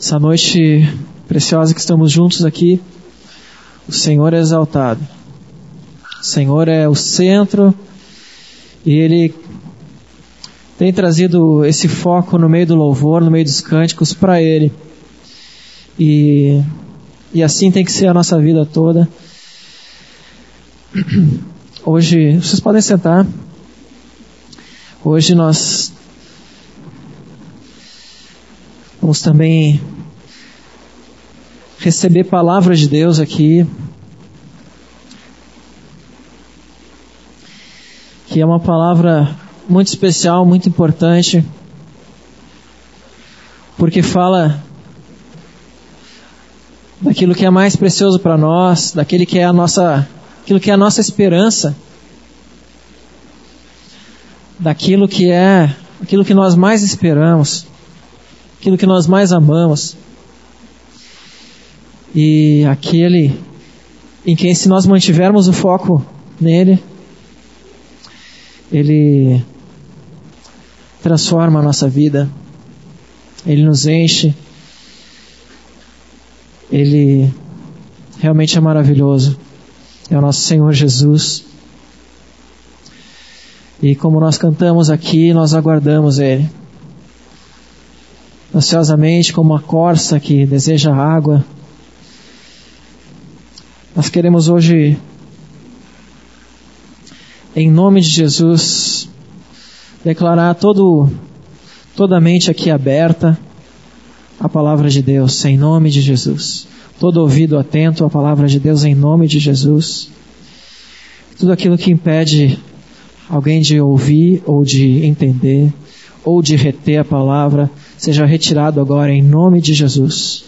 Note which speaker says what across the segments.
Speaker 1: Essa noite preciosa que estamos juntos aqui, o Senhor é exaltado. O Senhor é o centro e Ele tem trazido esse foco no meio do louvor, no meio dos cânticos para Ele. E assim tem que ser a nossa vida toda. Hoje, vocês podem sentar. Hoje nós vamos também receber palavras de Deus aqui, que é uma palavra muito especial, muito importante, porque fala daquilo que é mais precioso para nós, daquilo que é a nossa esperança, daquilo que nós mais esperamos, aquilo que nós mais amamos, e aquele em quem, se nós mantivermos o foco nele, Ele transforma a nossa vida, Ele nos enche, Ele realmente é maravilhoso. É o nosso Senhor Jesus. E como nós cantamos aqui, nós aguardamos Ele ansiosamente, como uma corça que deseja água. Nós queremos hoje, em nome de Jesus, declarar toda a mente aqui aberta à palavra de Deus, em nome de Jesus. Todo ouvido atento à palavra de Deus, em nome de Jesus. Tudo aquilo que impede alguém de ouvir, ou de entender, ou de reter a palavra, seja retirado agora, em nome de Jesus.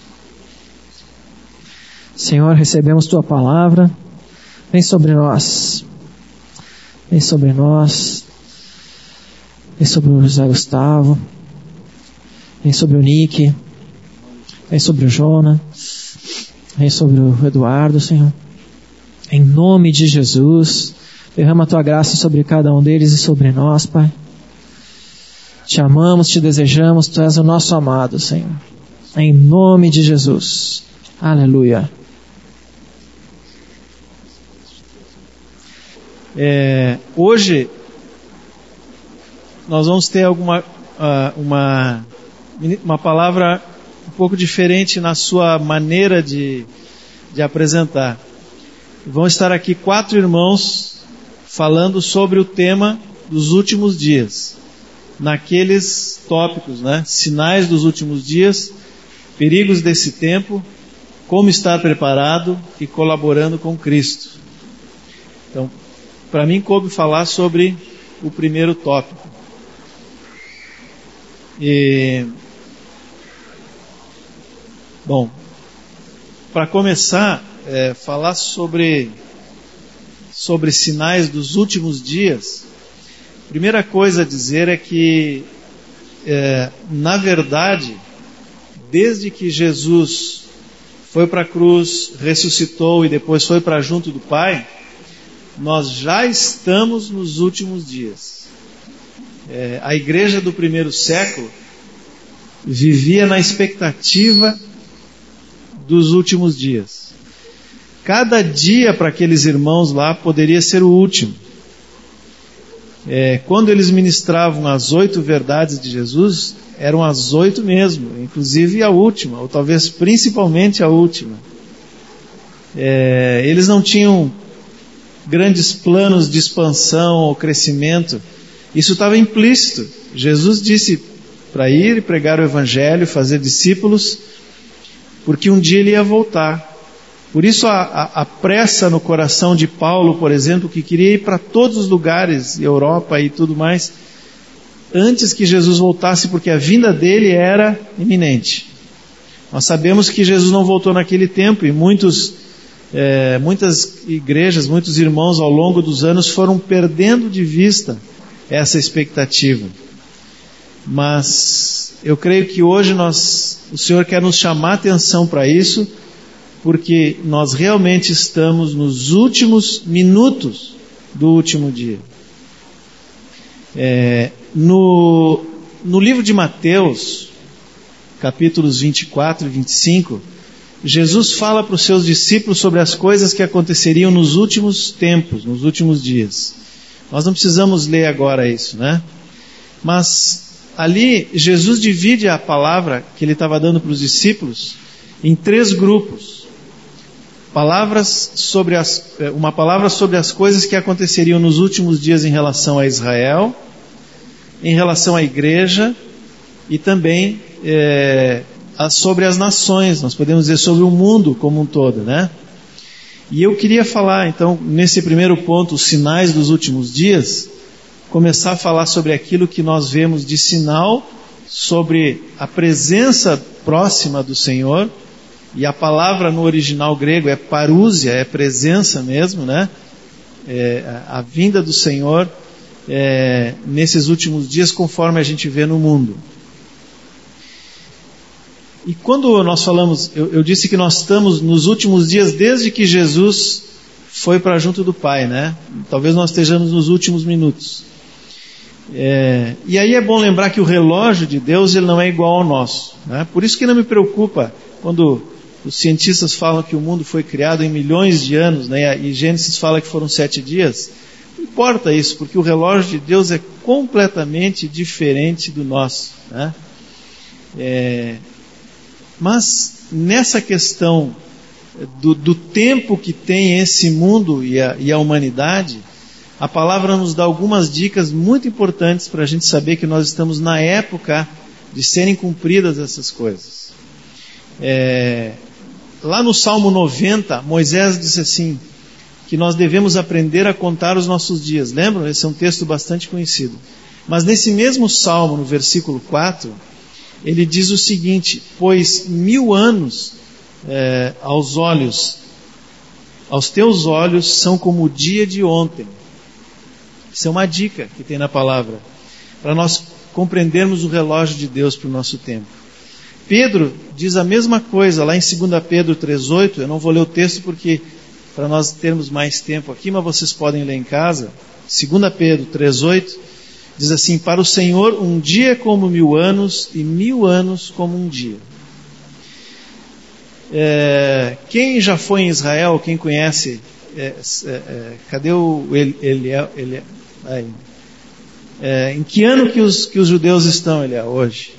Speaker 1: Senhor, recebemos Tua palavra. Vem sobre nós. Vem sobre nós. Vem sobre o José Gustavo. Vem sobre o Nick. Vem sobre o Jonas. Vem sobre o Eduardo, Senhor. Em nome de Jesus, derrama a Tua graça sobre cada um deles e sobre nós, Pai. Te amamos, Te desejamos, Tu és o nosso amado, Senhor. Em nome de Jesus. Aleluia.
Speaker 2: Hoje nós vamos ter uma palavra um pouco diferente na sua maneira de apresentar. Vão estar aqui 4 irmãos falando sobre o tema dos últimos dias, naqueles tópicos, né? Sinais dos últimos dias, perigos desse tempo, como estar preparado e colaborando com Cristo. Então, para mim coube falar sobre o primeiro tópico. Bom, para começar, falar sobre sinais dos últimos dias, a primeira coisa a dizer é que, na verdade, desde que Jesus foi para a cruz, ressuscitou e depois foi para junto do Pai, nós já estamos nos últimos dias. A igreja do primeiro século vivia na expectativa dos últimos dias. Cada dia para aqueles irmãos lá poderia ser o último. Quando eles ministravam as 8 verdades de Jesus, eram as 8 mesmo, inclusive a última, ou talvez principalmente a última. Eles não tinham grandes planos de expansão ou crescimento. Isso estava implícito. Jesus disse para ir e pregar o Evangelho, fazer discípulos, porque um dia Ele ia voltar. Por isso a pressa no coração de Paulo, por exemplo, que queria ir para todos os lugares, Europa e tudo mais, antes que Jesus voltasse, porque a vinda dele era iminente. Nós sabemos que Jesus não voltou naquele tempo, e muitas igrejas, muitos irmãos ao longo dos anos foram perdendo de vista essa expectativa. Mas eu creio que hoje o Senhor quer nos chamar a atenção para isso, porque nós realmente estamos nos últimos minutos do último dia. No livro de Mateus, capítulos 24 e 25, Jesus fala para os seus discípulos sobre as coisas que aconteceriam nos últimos tempos, nos últimos dias. Nós não precisamos ler agora isso, né? Mas ali Jesus divide a palavra que ele estava dando para os discípulos em 3 grupos. Uma palavra sobre as coisas que aconteceriam nos últimos dias em relação a Israel, em relação à igreja e também sobre as nações, nós podemos dizer sobre o mundo como um todo, né? E eu queria falar, então, nesse primeiro ponto, os sinais dos últimos dias, começar a falar sobre aquilo que nós vemos de sinal sobre a presença próxima do Senhor, e a palavra no original grego é parúsia, é presença mesmo, né? A vinda do Senhor nesses últimos dias, conforme a gente vê no mundo. E quando nós falamos, eu disse que nós estamos nos últimos dias desde que Jesus foi para junto do Pai, né? Talvez nós estejamos nos últimos minutos. E aí é bom lembrar que o relógio de Deus ele não é igual ao nosso, né? Por isso que não me preocupa quando os cientistas falam que o mundo foi criado em milhões de anos, né? E Gênesis fala que foram 7 dias. Não importa isso, porque o relógio de Deus é completamente diferente do nosso, né? Mas nessa questão do tempo que tem esse mundo e a humanidade, a palavra nos dá algumas dicas muito importantes para a gente saber que nós estamos na época de serem cumpridas essas coisas. Lá no Salmo 90, Moisés disse assim, que nós devemos aprender a contar os nossos dias. Lembram? Esse é um texto bastante conhecido. Mas nesse mesmo Salmo, no versículo 4, ele diz o seguinte: pois 1000 anos aos teus olhos são como o dia de ontem. Isso é uma dica que tem na palavra, para nós compreendermos o relógio de Deus para o nosso tempo. Pedro diz a mesma coisa lá em 2 Pedro 3,8. Eu não vou ler o texto porque para nós termos mais tempo aqui, mas vocês podem ler em casa. 2 Pedro 3,8 diz assim: para o Senhor um dia é como 1000 anos e 1000 anos como um dia. Quem já foi em Israel, quem conhece, cadê o Eliel? Em que ano que os judeus estão, Eliel, hoje?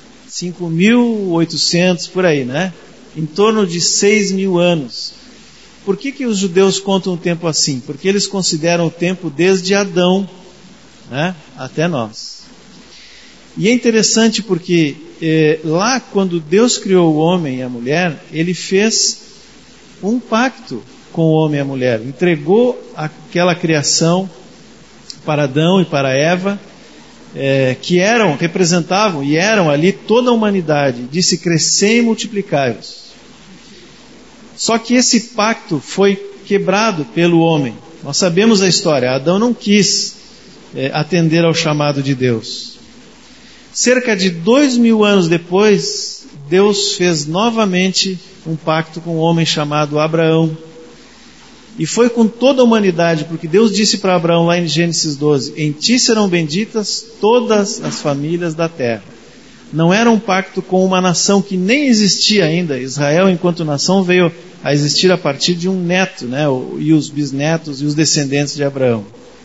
Speaker 2: 5.800, por aí, né? Em torno de 6.000 anos. Por que os judeus contam o tempo assim? Porque eles consideram o tempo desde Adão, né, até nós. E é interessante porque lá quando Deus criou o homem e a mulher, Ele fez um pacto com o homem e a mulher. Entregou aquela criação para Adão e para Eva, que representavam e eram ali toda a humanidade. Disse: crescei e multiplicai-vos. Só que esse pacto foi quebrado pelo homem. Nós sabemos a história. Adão não quis atender ao chamado de Deus. Cerca de 2000 anos depois, Deus fez novamente um pacto com um homem chamado Abraão. E foi com toda a humanidade, porque Deus disse para Abraão lá em Gênesis 12: em ti serão benditas todas as famílias da terra. Não era um pacto com uma nação que nem existia ainda. Israel, enquanto nação, veio a existir a partir de um neto, né? E os bisnetos e os descendentes de Abraão.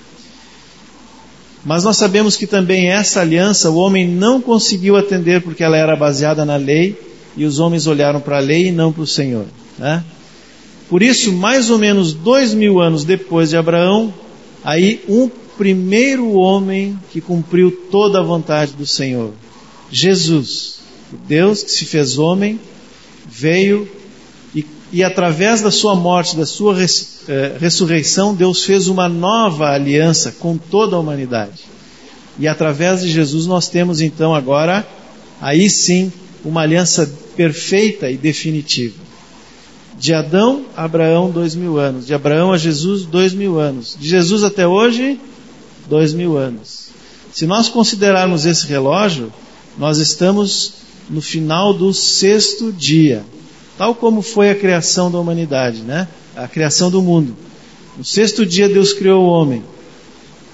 Speaker 2: Mas nós sabemos que também essa aliança o homem não conseguiu atender, porque ela era baseada na lei, e os homens olharam para a lei e não para o Senhor, né? Por isso, mais ou menos 2000 anos depois de Abraão, aí um primeiro homem que cumpriu toda a vontade do Senhor, Jesus, Deus que se fez homem, veio e através da sua morte, da sua ressurreição, Deus fez uma nova aliança com toda a humanidade. E através de Jesus nós temos então agora, aí sim, uma aliança perfeita e definitiva. De Adão a Abraão, 2000 anos. De Abraão a Jesus, 2000 anos. De Jesus até hoje, 2000 anos. Se nós considerarmos esse relógio, nós estamos no final do 6º dia. Tal como foi a criação da humanidade, né? A criação do mundo. No 6º dia Deus criou o homem.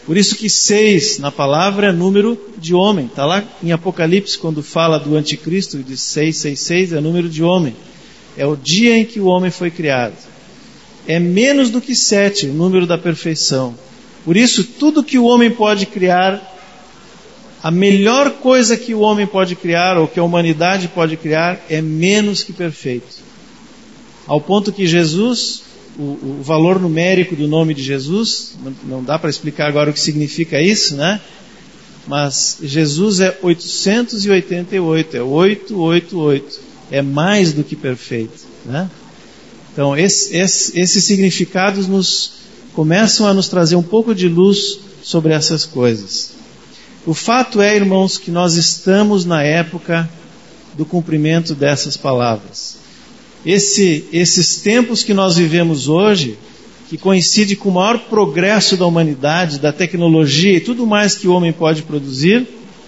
Speaker 2: Por isso que 6 na palavra é número de homem. Está lá em Apocalipse, quando fala do anticristo, diz 666, é número de homem. É o dia em que o homem foi criado. É menos do que 7, o número da perfeição. Por isso, tudo que o homem pode criar, a melhor coisa que o homem pode criar, ou que a humanidade pode criar, é menos que perfeito. Ao ponto que Jesus, o valor numérico do nome de Jesus, não dá para explicar agora o que significa isso, né? Mas Jesus é 888, é 888, é mais do que perfeito, né? Então esses significados começam a nos trazer um pouco de luz sobre essas coisas. O fato é, irmãos, que nós estamos na época do cumprimento dessas palavras. Esses tempos que nós vivemos hoje, que coincide com o maior progresso da humanidade, da tecnologia e tudo mais que o homem pode produzir,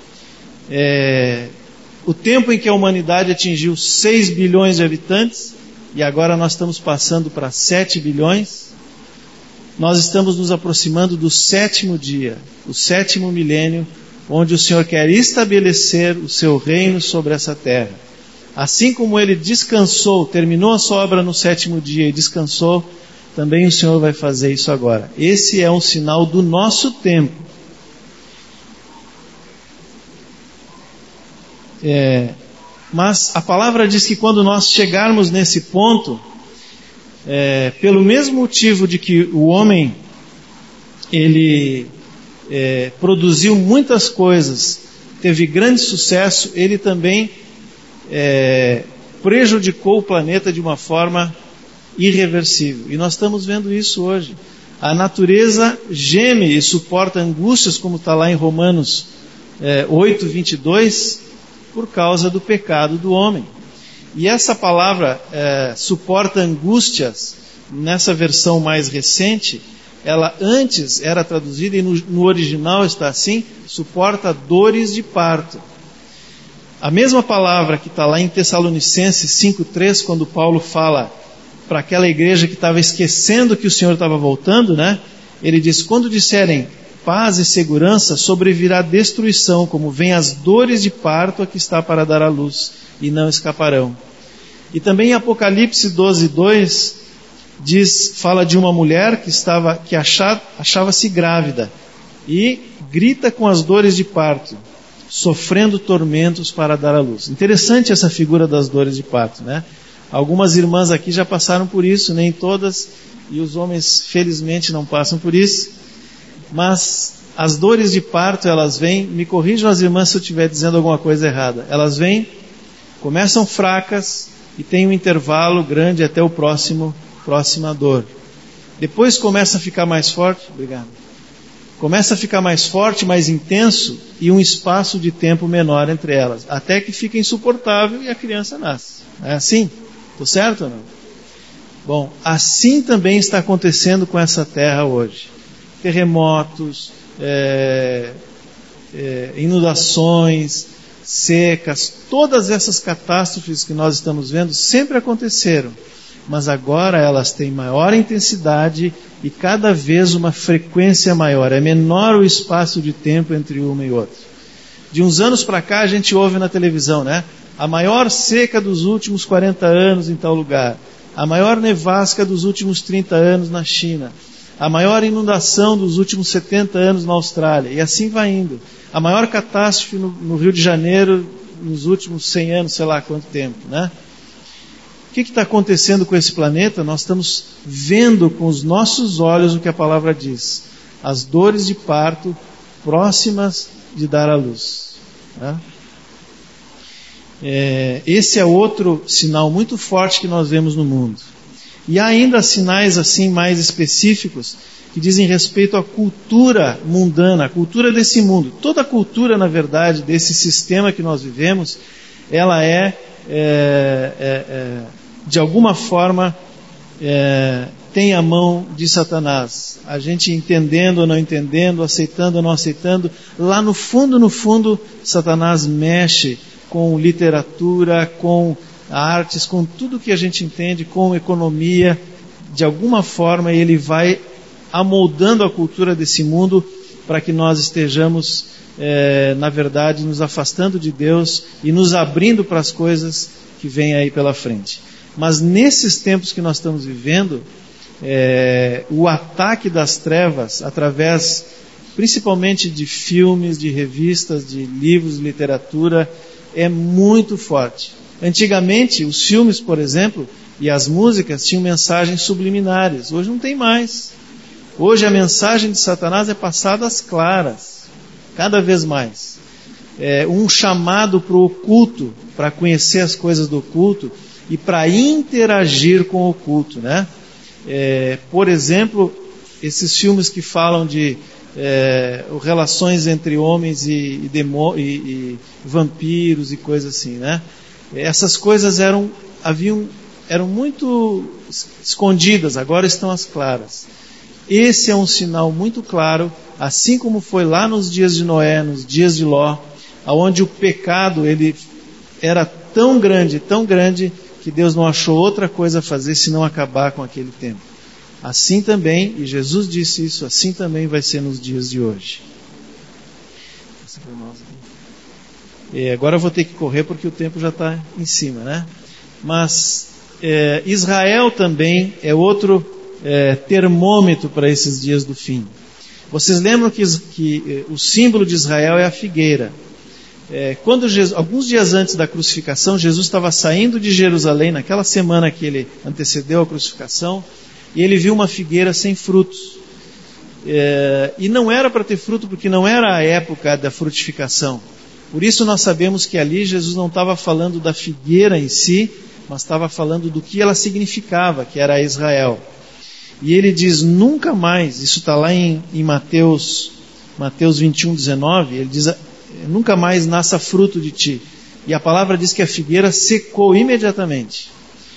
Speaker 2: o tempo em que a humanidade atingiu 6 bilhões de habitantes, e agora nós estamos passando para 7 bilhões, nós estamos nos aproximando do 7º dia, o 7º milênio, onde o Senhor quer estabelecer o seu reino sobre essa terra. Assim como Ele descansou, terminou a sua obra no 7º dia e descansou, também o Senhor vai fazer isso agora. Esse é um sinal do nosso tempo. Mas a palavra diz que quando nós chegarmos nesse ponto, pelo mesmo motivo de que o homem, ele produziu muitas coisas, teve grande sucesso, ele também prejudicou o planeta de uma forma irreversível. E nós estamos vendo isso hoje. A natureza geme e suporta angústias, como está lá em Romanos 8:22, por causa do pecado do homem. E essa palavra suporta angústias, nessa versão mais recente, ela antes era traduzida, e no original está assim, suporta dores de parto. A mesma palavra que está lá em Tessalonicenses 5:3, quando Paulo fala para aquela igreja que estava esquecendo que o Senhor estava voltando, né? Ele diz, quando disserem paz e segurança, sobrevirá destruição, como vem as dores de parto a que está para dar à luz, e não escaparão. E também em Apocalipse 12:2, fala de uma mulher que achava-se grávida, e grita com as dores de parto, sofrendo tormentos para dar à luz. Interessante essa figura das dores de parto, né? Algumas irmãs aqui já passaram por isso, nem todas, e os homens felizmente não passam por isso, mas as dores de parto, elas vêm, me corrijam as irmãs se eu estiver dizendo alguma coisa errada, elas vêm, começam fracas e tem um intervalo grande até o próxima dor. Depois começa a ficar mais forte, obrigado. Começa a ficar mais forte, mais intenso, e um espaço de tempo menor entre elas, até que fica insuportável e a criança nasce. É assim? Estou certo ou não? Bom, assim também está acontecendo com essa terra hoje. Terremotos, inundações, secas, todas essas catástrofes que nós estamos vendo sempre aconteceram, mas agora elas têm maior intensidade e cada vez uma frequência maior. É menor o espaço de tempo entre uma e outra. De uns anos para cá a gente ouve na televisão, né? A maior seca dos últimos 40 anos em tal lugar. A maior nevasca dos últimos 30 anos na China. A maior inundação dos últimos 70 anos na Austrália. E assim vai indo. A maior catástrofe no Rio de Janeiro nos últimos 100 anos, sei lá quanto tempo, né? O que está acontecendo com esse planeta? Nós estamos vendo com os nossos olhos o que a palavra diz. As dores de parto próximas de dar à luz, né? Esse é outro sinal muito forte que nós vemos no mundo. E há ainda sinais assim mais específicos que dizem respeito à cultura mundana, à cultura desse mundo. Toda a cultura, na verdade, desse sistema que nós vivemos, ela de alguma forma, tem a mão de Satanás. A gente entendendo ou não entendendo, aceitando ou não aceitando, lá no fundo, Satanás mexe com literatura, com artes, com tudo que a gente entende, com economia. De alguma forma ele vai amoldando a cultura desse mundo para que nós estejamos, na verdade, nos afastando de Deus e nos abrindo para as coisas que vêm aí pela frente. Mas nesses tempos que nós estamos vivendo, o ataque das trevas, através principalmente de filmes, de revistas, de livros, de literatura, é muito forte. Antigamente, os filmes, por exemplo, e as músicas tinham mensagens subliminares. Hoje não tem mais. Hoje a mensagem de Satanás é passada às claras, cada vez mais. Um chamado para o oculto, para conhecer as coisas do oculto e para interagir com o oculto, né? Por exemplo, esses filmes que falam de relações entre homens e vampiros e coisas assim, né? Essas coisas eram muito escondidas, agora estão às claras. Esse é um sinal muito claro, assim como foi lá nos dias de Noé, nos dias de Ló, onde o pecado ele era tão grande, que Deus não achou outra coisa a fazer senão acabar com aquele tempo. Assim também, e Jesus disse isso, assim também vai ser nos dias de hoje. Agora eu vou ter que correr porque o tempo já está em cima, né? Mas Israel também é outro termômetro para esses dias do fim. Vocês lembram que o símbolo de Israel é a figueira. Alguns dias antes da crucificação, Jesus estava saindo de Jerusalém, naquela semana que ele antecedeu a crucificação, e ele viu uma figueira sem frutos. E não era para ter fruto, porque não era a época da frutificação. Por isso nós sabemos que ali Jesus não estava falando da figueira em si, mas estava falando do que ela significava, que era Israel. E ele diz, nunca mais, isso está lá em Mateus 21, 19, ele diz, nunca mais nasça fruto de ti. E a palavra diz que a figueira secou imediatamente.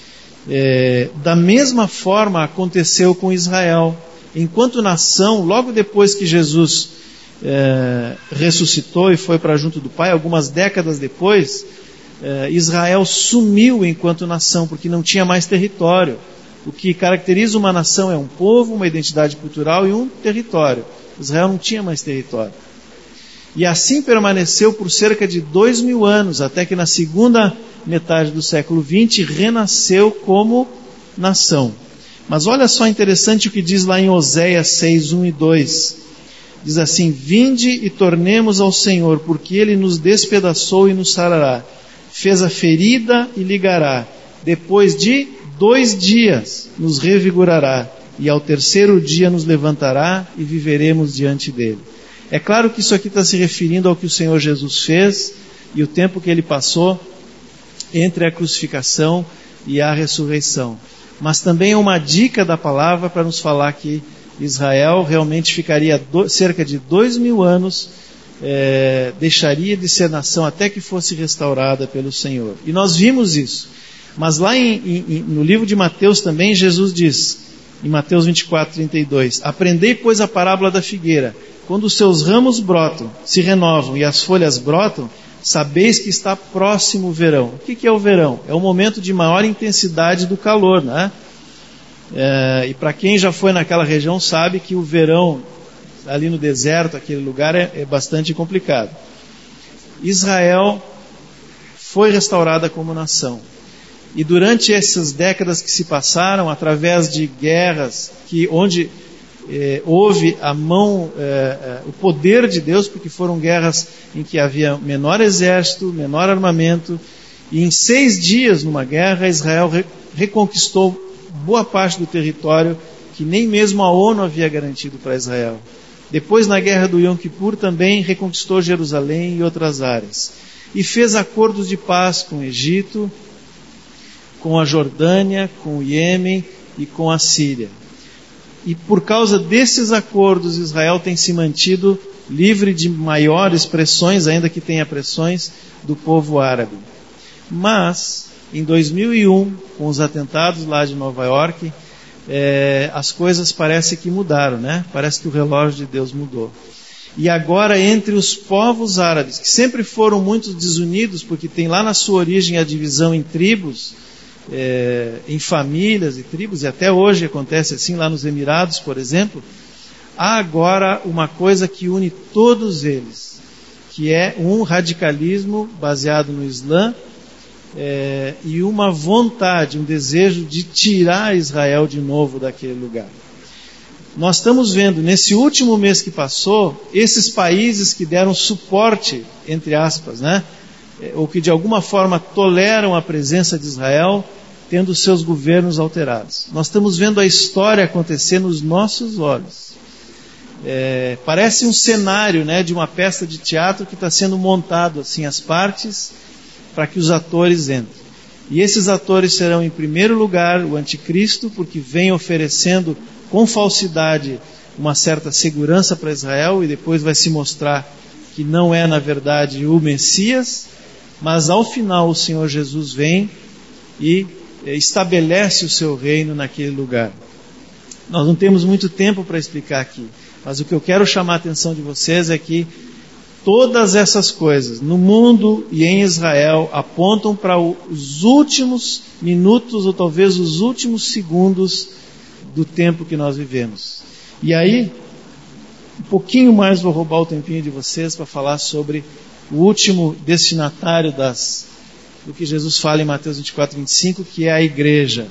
Speaker 2: Da mesma forma aconteceu com Israel. Enquanto nação, logo depois que Jesus ressuscitou e foi para junto do Pai, algumas décadas depois, Israel sumiu enquanto nação, porque não tinha mais território. O que caracteriza uma nação é um povo, uma identidade cultural e um território. Israel não tinha mais território. E assim permaneceu por cerca de 2000 anos, até que na segunda metade do século XX renasceu como nação. Mas olha só interessante o que diz lá em Oséias 6, 1 e 2. Diz assim, vinde e tornemos ao Senhor, porque Ele nos despedaçou e nos sarará. Fez a ferida e ligará. Depois de 2 dias nos revigorará. E ao terceiro dia nos levantará e viveremos diante dele. É claro que isso aqui está se referindo ao que o Senhor Jesus fez e o tempo que Ele passou entre a crucificação e a ressurreição. Mas também é uma dica da palavra para nos falar que Israel realmente ficaria cerca de 2000 anos, deixaria de ser nação até que fosse restaurada pelo Senhor. E nós vimos isso. Mas lá no livro de Mateus também, Jesus diz, em Mateus 24, 32, aprendei, pois, a parábola da figueira. Quando os seus ramos brotam, se renovam e as folhas brotam, sabeis que está próximo o verão. O que é o verão? É o momento de maior intensidade do calor, né? E para quem já foi naquela região sabe que o verão, ali no deserto, aquele lugar é bastante complicado. Israel foi restaurada como nação. E durante essas décadas que se passaram, através de guerras, onde houve o poder de Deus, porque foram guerras em que havia menor exército, menor armamento, e em 6 dias numa guerra, Israel reconquistou boa parte do território que nem mesmo a ONU havia garantido para Israel. Depois, na guerra do Yom Kippur, também reconquistou Jerusalém e outras áreas. E fez acordos de paz com o Egito, com a Jordânia, com o Iêmen e com a Síria. E por causa desses acordos, Israel tem se mantido livre de maiores pressões, ainda que tenha pressões, do povo árabe. Mas, em 2001, com os atentados lá de Nova York, as coisas parece que mudaram, né? Parece que o relógio de Deus mudou. E agora, entre os povos árabes, que sempre foram muito desunidos, porque tem lá na sua origem a divisão em tribos, em famílias e tribos, e até hoje acontece assim lá nos Emirados, por exemplo, há agora uma coisa que une todos eles, que é um radicalismo baseado no Islã, e uma vontade, um desejo de tirar Israel de novo daquele lugar. Nós estamos vendo, nesse último mês que passou, esses países que deram suporte, entre aspas, né, ou que de alguma forma toleram a presença de Israel, tendo seus governos alterados. Nós estamos vendo a história acontecer nos nossos olhos. Parece um cenário, né, de uma peça de teatro que está sendo montado assim, as partes, para que os atores entrem. E esses atores serão, em primeiro lugar, o anticristo, porque vem oferecendo com falsidade uma certa segurança para Israel, e depois vai se mostrar que não é, na verdade, o Messias, mas ao final o Senhor Jesus vem e estabelece o seu reino naquele lugar. Nós não temos muito tempo para explicar aqui, mas o que eu quero chamar a atenção de vocês é que todas essas coisas, no mundo e em Israel, apontam para os últimos minutos, ou talvez os últimos segundos do tempo que nós vivemos. E aí, um pouquinho mais vou roubar o tempinho de vocês para falar sobre o último destinatário do que Jesus fala em Mateus 24, 25, que é a igreja.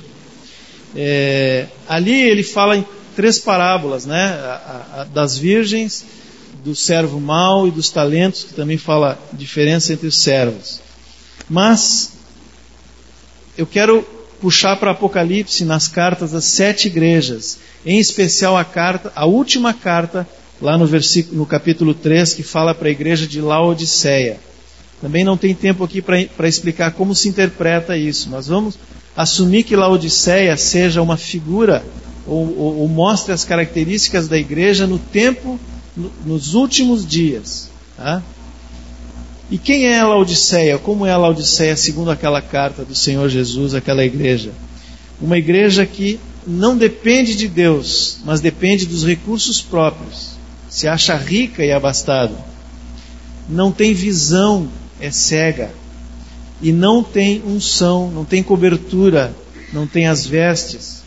Speaker 2: Ali ele fala em 3 parábolas, né? Das virgens, do servo mau e dos talentos, que também fala a diferença entre os servos. Mas eu quero puxar para Apocalipse nas cartas das 7 igrejas, em especial a última carta, lá no capítulo 3, que fala para a igreja de Laodiceia. Também não tem tempo aqui para explicar como se interpreta isso, mas vamos assumir que Laodiceia seja uma figura, ou mostre as características da igreja no tempo, nos últimos dias. Tá? E quem é a Laodiceia? Como é a Laodiceia segundo aquela carta do Senhor Jesus, aquela igreja? Uma igreja que não depende de Deus, mas depende dos recursos próprios. Se acha rica e abastada. Não tem visão, é cega. E não tem unção, não tem cobertura, não tem as vestes.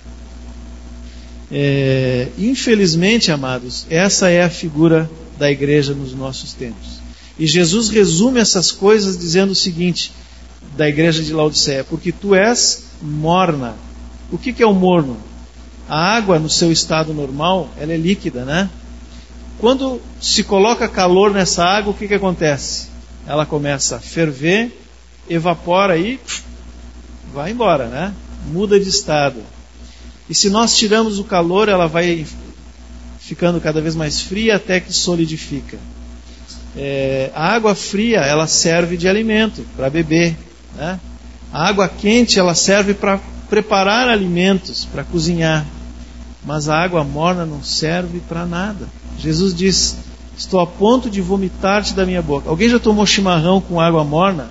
Speaker 2: Infelizmente, amados, essa é a figura da igreja nos nossos tempos. E Jesus resume essas coisas dizendo o seguinte, da igreja de Laodiceia: porque tu és morna. O que é o morno? A água no seu estado normal, ela é líquida, né? Quando se coloca calor nessa água, o que acontece? Ela começa a ferver, evapora e vai embora, né? Muda de estado. E se nós tiramos o calor, ela vai ficando cada vez mais fria até que solidifica. A água fria, ela serve de alimento para beber, né? A água quente, ela serve para preparar alimentos, para cozinhar. Mas a água morna não serve para nada. Jesus diz: estou a ponto de vomitar-te da minha boca. Alguém já tomou chimarrão com água morna?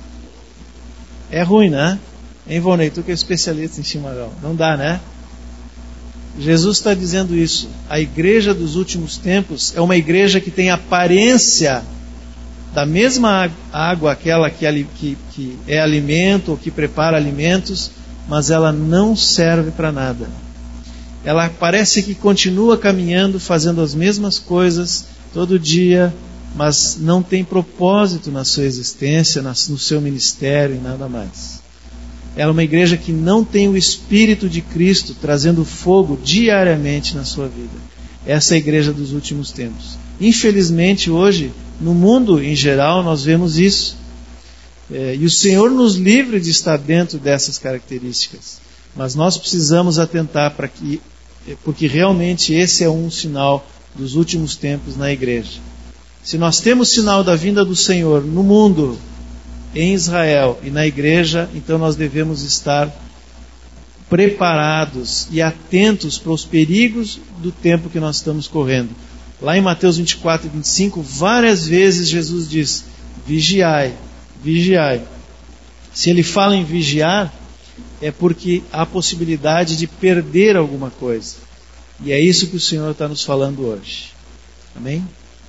Speaker 2: É ruim, né? Hein, Volney, tu que é especialista em chimarrão. Não dá, né? Jesus está dizendo isso. A igreja dos últimos tempos é uma igreja que tem aparência da mesma água, aquela que é alimento ou que prepara alimentos, mas ela não serve para nada. Ela parece que continua caminhando, fazendo as mesmas coisas todo dia, mas não tem propósito na sua existência, no seu ministério e nada mais. Ela é uma igreja que não tem o Espírito de Cristo trazendo fogo diariamente na sua vida. Essa é a igreja dos últimos tempos. Infelizmente hoje, no mundo em geral, nós vemos isso. E o Senhor nos livre de estar dentro dessas características. Mas nós precisamos atentar porque realmente esse é um sinal dos últimos tempos na igreja. Se nós temos sinal da vinda do Senhor no mundo, em Israel e na igreja, então nós devemos estar preparados e atentos para os perigos do tempo que nós estamos correndo. Lá em Mateus 24 e 25, várias vezes Jesus diz: vigiai, vigiai. Se ele fala em vigiar, é porque há possibilidade de perder alguma coisa. E é isso que o Senhor está nos falando hoje. Amém?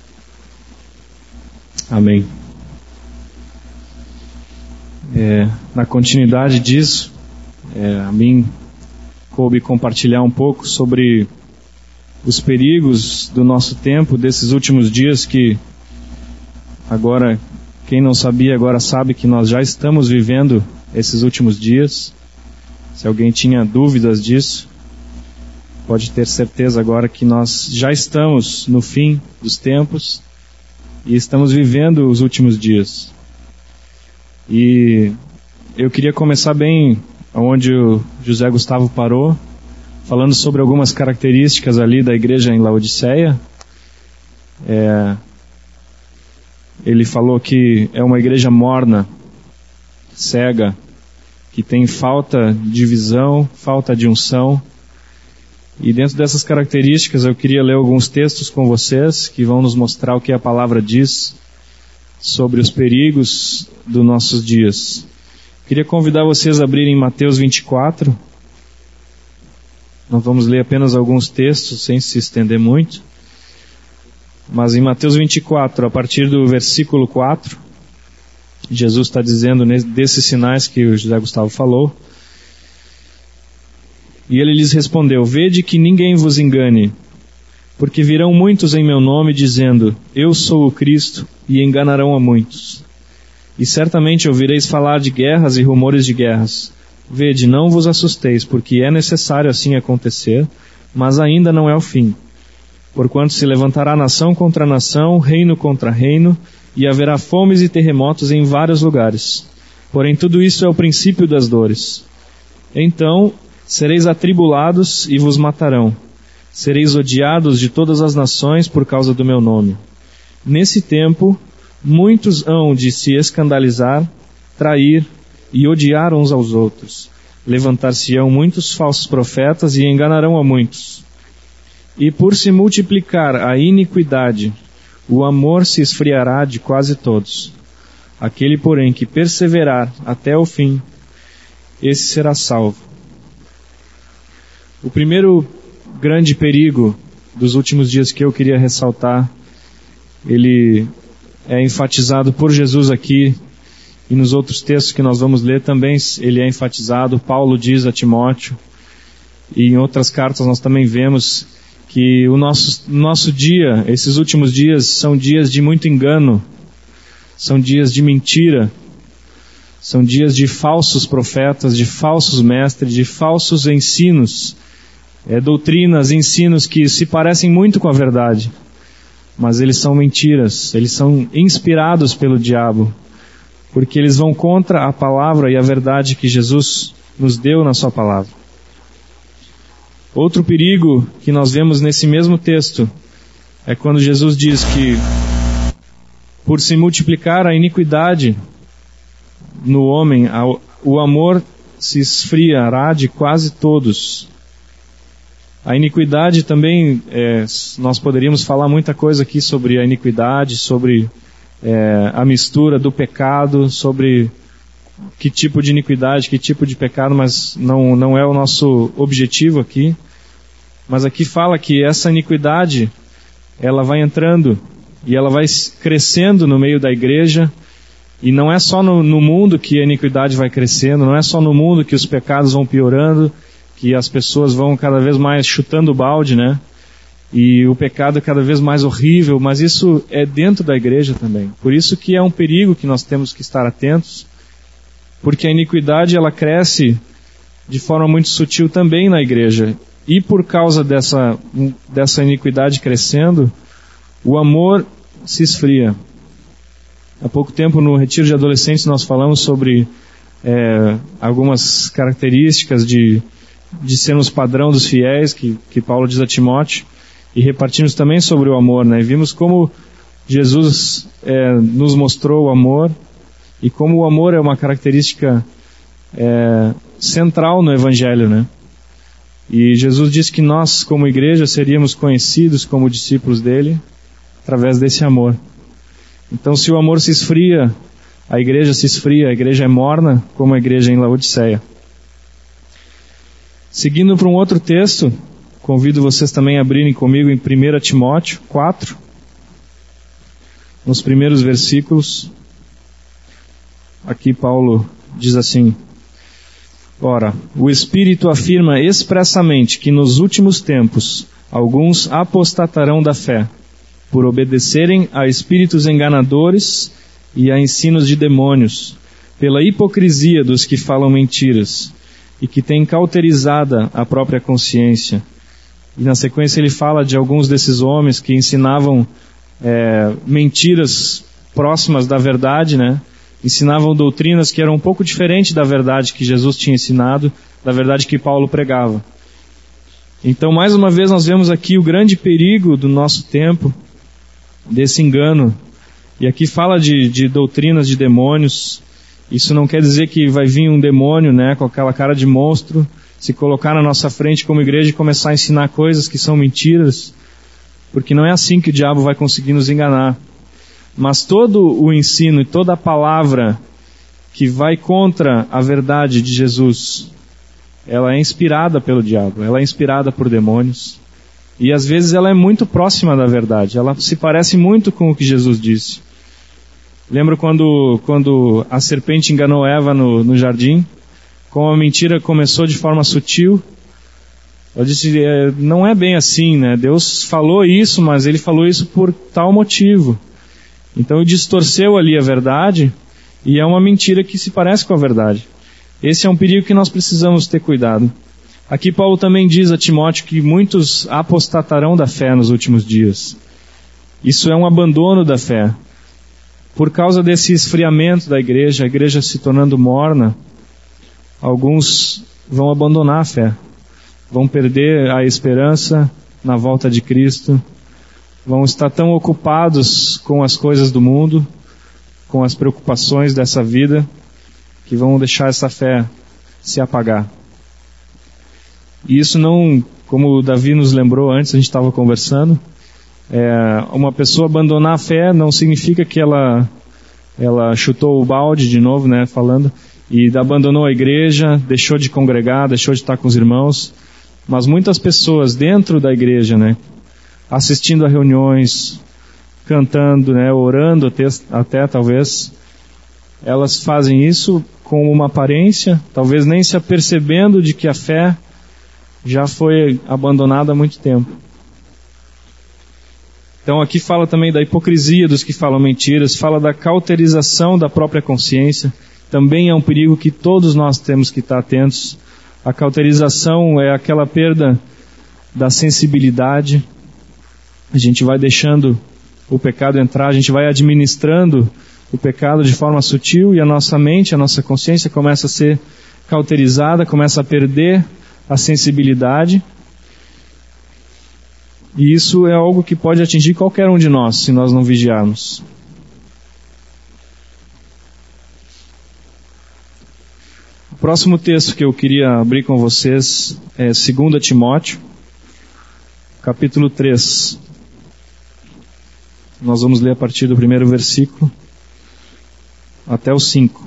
Speaker 3: Amém. Na continuidade disso, a mim coube compartilhar um pouco sobre os perigos do nosso tempo, desses últimos dias que agora, quem não sabia agora sabe que nós já estamos vivendo esses últimos dias. Se alguém tinha dúvidas disso, pode ter certeza agora que nós já estamos no fim dos tempos e estamos vivendo os últimos dias. E eu queria começar bem onde o José Gustavo parou, falando sobre algumas características ali da igreja em Laodiceia. Ele falou que é uma igreja morna, cega, que tem falta de visão, falta de unção. E dentro dessas características eu queria ler alguns textos com vocês que vão nos mostrar o que a palavra diz sobre os perigos dos nossos dias. Queria convidar vocês a abrirem Mateus 24. Nós vamos ler apenas alguns textos sem se estender muito. Mas em Mateus 24, a partir do versículo 4, Jesus está dizendo desses sinais que o José Gustavo falou. E ele lhes respondeu: vede que ninguém vos engane, porque virão muitos em meu nome dizendo, eu sou o Cristo, e enganarão a muitos. E certamente ouvireis falar de guerras e rumores de guerras. Vede, não vos assusteis, porque é necessário assim acontecer, mas ainda não é o fim. Porquanto se levantará nação contra nação, reino contra reino, e haverá fomes e terremotos em vários lugares. Porém tudo isso é o princípio das dores. Então sereis atribulados e vos matarão. Sereis odiados de todas as nações por causa do meu nome. Nesse tempo, muitos hão de se escandalizar, trair e odiar uns aos outros. Levantar-se-ão muitos falsos profetas e enganarão a muitos. E por se multiplicar a iniquidade, o amor se esfriará de quase todos. Aquele, porém, que perseverar até o fim, esse será salvo. O primeiro grande perigo dos últimos dias que eu queria ressaltar, ele é enfatizado por Jesus aqui, e nos outros textos que nós vamos ler também ele é enfatizado. Paulo diz a Timóteo, e em outras cartas nós também vemos que o nosso dia, esses últimos dias, são dias de muito engano, são dias de mentira, são dias de falsos profetas, de falsos mestres, de falsos ensinos, doutrinas, ensinos que se parecem muito com a verdade, mas eles são mentiras, eles são inspirados pelo diabo, porque eles vão contra a palavra e a verdade que Jesus nos deu na sua palavra. Outro perigo que nós vemos nesse mesmo texto é quando Jesus diz que por se multiplicar a iniquidade no homem, o amor se esfriará de quase todos. A iniquidade também, nós poderíamos falar muita coisa aqui sobre a iniquidade, sobre a mistura do pecado, sobre que tipo de iniquidade, que tipo de pecado, mas não é o nosso objetivo aqui. Mas aqui fala que essa iniquidade, ela vai entrando e ela vai crescendo no meio da igreja, e não é só no mundo que a iniquidade vai crescendo, não é só no mundo que os pecados vão piorando, que as pessoas vão cada vez mais chutando o balde, né? E o pecado é cada vez mais horrível, mas isso é dentro da igreja também. Por isso que é um perigo que nós temos que estar atentos, porque a iniquidade ela cresce de forma muito sutil também na igreja. E por causa dessa iniquidade crescendo, o amor se esfria. Há pouco tempo no retiro de adolescentes nós falamos sobre algumas características de sermos padrão dos fiéis, que Paulo diz a Timóteo, e repartimos também sobre o amor, né? E vimos como Jesus nos mostrou o amor, e como o amor é uma característica central no Evangelho, né? E Jesus disse que nós, como igreja, seríamos conhecidos como discípulos dele através desse amor. Então, se o amor se esfria, a igreja se esfria, a igreja é morna, como a igreja em Laodiceia. Seguindo para um outro texto, convido vocês também a abrirem comigo em 1 Timóteo 4, nos primeiros versículos. Aqui Paulo diz assim: ora, o Espírito afirma expressamente que nos últimos tempos Alguns apostatarão da fé, por obedecerem a espíritos enganadores e a ensinos de demônios, pela hipocrisia dos que falam mentiras, e que têm cauterizada a própria consciência. E na sequência ele fala de alguns desses homens que ensinavam mentiras próximas da verdade, né? Ensinavam doutrinas que eram um pouco diferentes da verdade que Jesus tinha ensinado, da verdade que Paulo pregava. Então, mais uma vez, nós vemos aqui o grande perigo do nosso tempo, desse engano. E aqui fala de doutrinas de demônios. Isso não quer dizer que vai vir um demônio, né, com aquela cara de monstro, se colocar na nossa frente como igreja e começar a ensinar coisas que são mentiras, porque não é assim que o diabo vai conseguir nos enganar. Mas todo o ensino e toda a palavra que vai contra a verdade de Jesus, ela é inspirada pelo diabo, ela é inspirada por demônios, e às vezes ela é muito próxima da verdade, ela se parece muito com o que Jesus disse. Lembra quando a serpente enganou Eva no jardim? Como a mentira começou de forma sutil. Ela disse, não é bem assim, né? Deus falou isso, mas Ele falou isso por tal motivo. Então Ele distorceu ali a verdade, e é uma mentira que se parece com a verdade. Esse é um perigo que nós precisamos ter cuidado. Aqui Paulo também diz a Timóteo que muitos apostatarão da fé nos últimos dias. Isso é um abandono da fé. Por causa desse esfriamento da igreja, a igreja se tornando morna, alguns vão abandonar a fé, vão perder a esperança na volta de Cristo, vão estar tão ocupados com as coisas do mundo, com as preocupações dessa vida, que vão deixar essa fé se apagar. E isso não, como o Davi nos lembrou antes, a gente estava conversando, uma pessoa abandonar a fé não significa que ela chutou o balde de novo, né, falando, e abandonou a igreja, deixou de congregar, deixou de estar com os irmãos. Mas muitas pessoas dentro da igreja, né, assistindo a reuniões, cantando, né, orando até talvez, elas fazem isso com uma aparência, talvez nem se apercebendo de que a fé já foi abandonada há muito tempo. Então aqui fala também da hipocrisia dos que falam mentiras, fala da cauterização da própria consciência. Também é um perigo que todos nós temos que estar atentos. A cauterização é aquela perda da sensibilidade. A gente vai deixando o pecado entrar, a gente vai administrando o pecado de forma sutil, e a nossa mente, a nossa consciência começa a ser cauterizada, começa a perder a sensibilidade. E isso é algo que pode atingir qualquer um de nós, se nós não vigiarmos. O próximo texto que eu queria abrir com vocês é 2 Timóteo, capítulo 3. Nós vamos ler a partir do primeiro versículo até o 5.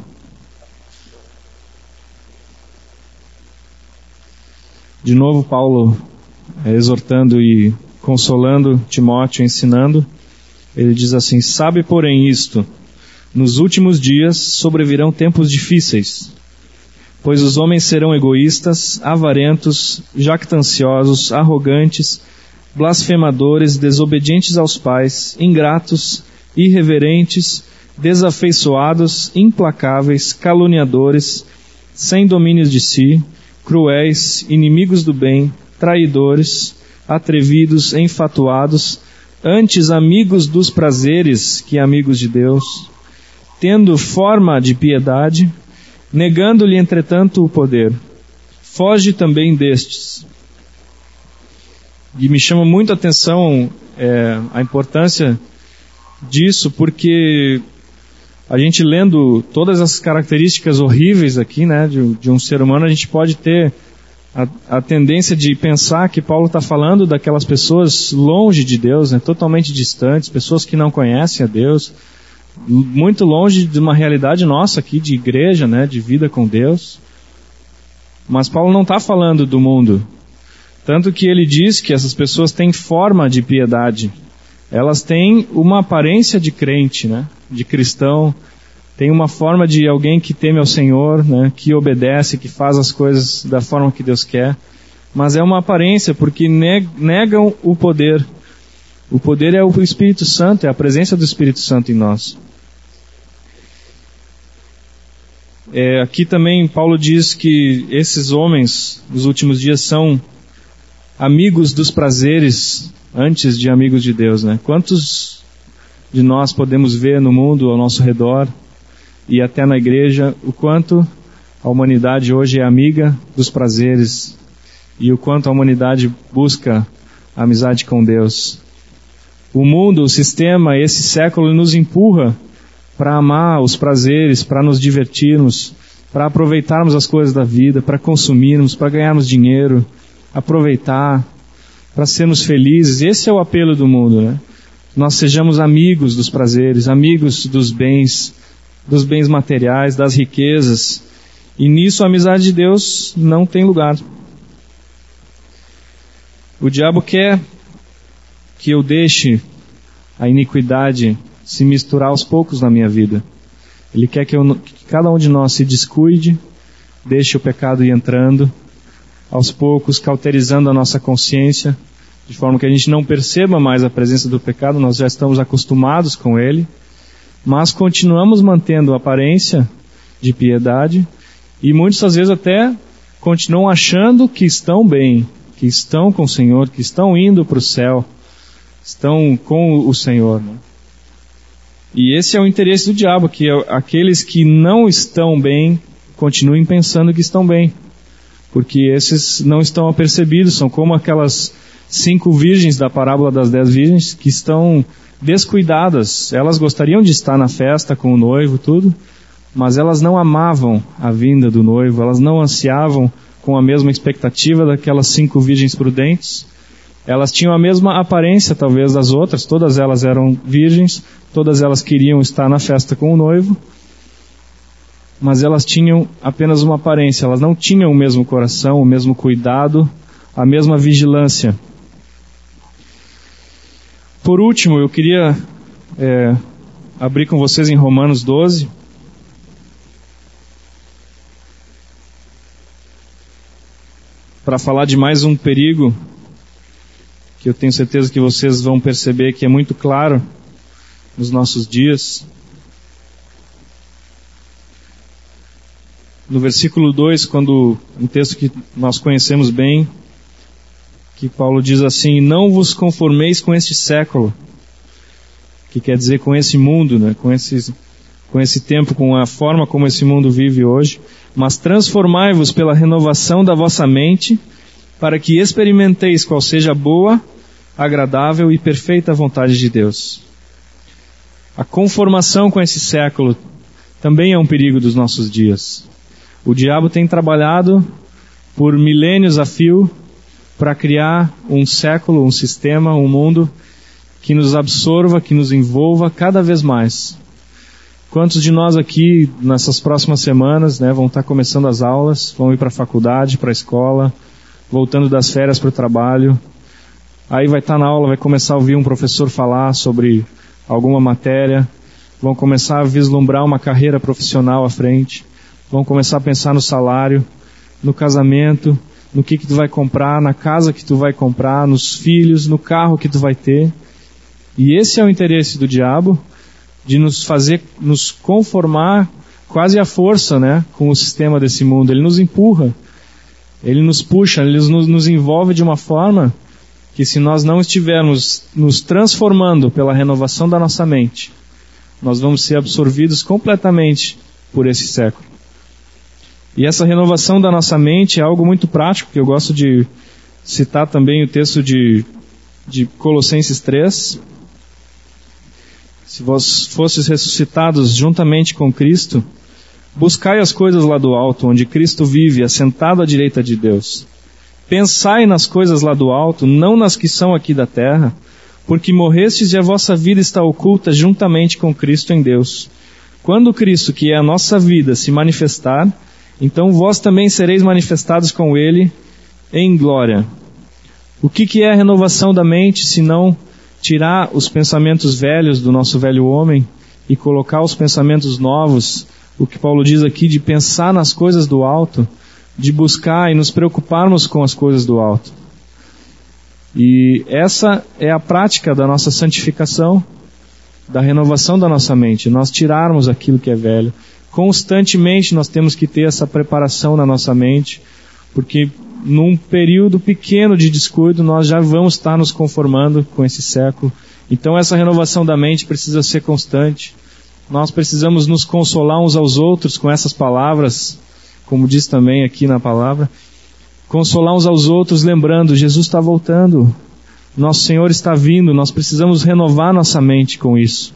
Speaker 3: De novo, Paulo exortando e consolando Timóteo, ensinando. Ele diz assim: sabe, porém, isto, nos últimos dias sobrevirão tempos difíceis, pois os homens serão egoístas, avarentos, jactanciosos, arrogantes, blasfemadores, desobedientes aos pais, ingratos, irreverentes, desafeiçoados, implacáveis, caluniadores, sem domínios de si, cruéis, inimigos do bem, traidores, atrevidos, enfatuados, antes amigos dos prazeres que amigos de Deus, tendo forma de piedade, negando-lhe entretanto o poder. Foge também destes. E me chama muito a atenção a importância disso, porque a gente lendo todas as características horríveis aqui, né, de um ser humano, a gente pode ter a tendência de pensar que Paulo está falando daquelas pessoas longe de Deus, né, totalmente distantes, pessoas que não conhecem a Deus, muito longe de uma realidade nossa aqui de igreja, né, de vida com Deus. Mas Paulo não está falando do mundo. Tanto que ele diz que essas pessoas têm forma de piedade. Elas têm uma aparência de crente, né, de cristão. Tem uma forma de alguém que teme ao Senhor, né, que obedece, que faz as coisas da forma que Deus quer. mas é uma aparência, porque negam o poder. O poder é o Espírito Santo, é a presença do Espírito Santo em nós. Aqui também Paulo diz que esses homens, nos últimos dias, são amigos dos prazeres antes de amigos de Deus, né? Quantos de nós podemos ver no mundo ao nosso redor e até na igreja o quanto a humanidade hoje é amiga dos prazeres e o quanto a humanidade busca a amizade com Deus. O mundo, o sistema, esse século nos empurra para amar os prazeres, para nos divertirmos, para aproveitarmos as coisas da vida, para consumirmos, para ganharmos dinheiro, aproveitar, para sermos felizes. Esse é o apelo do mundo, né? Nós sejamos amigos dos prazeres, amigos dos bens materiais, das riquezas. E nisso a amizade de Deus não tem lugar. O diabo quer que eu deixe a iniquidade se misturar aos poucos na minha vida. Ele quer que cada um de nós se descuide, deixe o pecado ir entrando, aos poucos, cauterizando a nossa consciência, de forma que a gente não perceba mais a presença do pecado, nós já estamos acostumados com ele, mas continuamos mantendo a aparência de piedade, e muitas vezes até continuam achando que estão bem, que estão com o Senhor, que estão indo para o céu, estão com o Senhor, né? E esse é o interesse do diabo, que aqueles que não estão bem continuem pensando que estão bem, porque esses não estão apercebidos, são como aquelas 5 virgens da parábola das 10 virgens que estão descuidadas. Elas gostariam de estar na festa com o noivo, tudo, mas elas não amavam a vinda do noivo, elas não ansiavam com a mesma expectativa daquelas 5 virgens prudentes. Elas tinham a mesma aparência, talvez, das outras, todas elas eram virgens, todas elas queriam estar na festa com o noivo, mas elas tinham apenas uma aparência, elas não tinham o mesmo coração, o mesmo cuidado, a mesma vigilância. Por último, eu queria abrir com vocês em Romanos 12, para falar de mais um perigo que eu tenho certeza que vocês vão perceber que é muito claro nos nossos dias. No versículo 2, quando um texto que nós conhecemos bem, que Paulo diz assim: não vos conformeis com este século, que quer dizer com esse mundo, né? com esse tempo, com a forma como esse mundo vive hoje, mas transformai-vos pela renovação da vossa mente, para que experimenteis qual seja a boa, agradável e perfeita vontade de Deus. A conformação com esse século também é um perigo dos nossos dias. O diabo tem trabalhado por milênios a fio para criar um século, um sistema, um mundo que nos absorva, que nos envolva cada vez mais. Quantos de nós aqui, nessas próximas semanas, vão estar começando as aulas, vão ir para a faculdade, para a escola, voltando das férias para o trabalho, aí vai estar na aula, vai começar a ouvir um professor falar sobre alguma matéria, vão começar a vislumbrar uma carreira profissional à frente, vão começar a pensar no salário, no casamento, no que tu vai comprar, na casa que tu vai comprar, nos filhos, no carro que tu vai ter. E esse é o interesse do diabo, de nos fazer, nos conformar quase à força, com o sistema desse mundo. Ele nos empurra, ele nos puxa, ele nos envolve de uma forma que, se nós não estivermos nos transformando pela renovação da nossa mente, nós vamos ser absorvidos completamente por esse século. E essa renovação da nossa mente é algo muito prático, que eu gosto de citar também o texto de Colossenses 3. Se vós fosses ressuscitados juntamente com Cristo, buscai as coisas lá do alto, onde Cristo vive, assentado à direita de Deus. Pensai nas coisas lá do alto, não nas que são aqui da terra, porque morrestes e a vossa vida está oculta juntamente com Cristo em Deus. Quando Cristo, que é a nossa vida, se manifestar, então vós também sereis manifestados com Ele em glória. O que é a renovação da mente, senão tirar os pensamentos velhos do nosso velho homem e colocar os pensamentos novos, o que Paulo diz aqui de pensar nas coisas do alto, de buscar e nos preocuparmos com as coisas do alto. E essa é a prática da nossa santificação, da renovação da nossa mente, nós tirarmos aquilo que é velho. Constantemente nós temos que ter essa preparação na nossa mente, porque num período pequeno de descuido nós já vamos estar nos conformando com esse século. Então essa renovação da mente precisa ser constante. Nós precisamos nos consolar uns aos outros com essas palavras, como diz também aqui na palavra. Consolar uns aos outros lembrando, Jesus está voltando, nosso Senhor está vindo, nós precisamos renovar nossa mente com isso.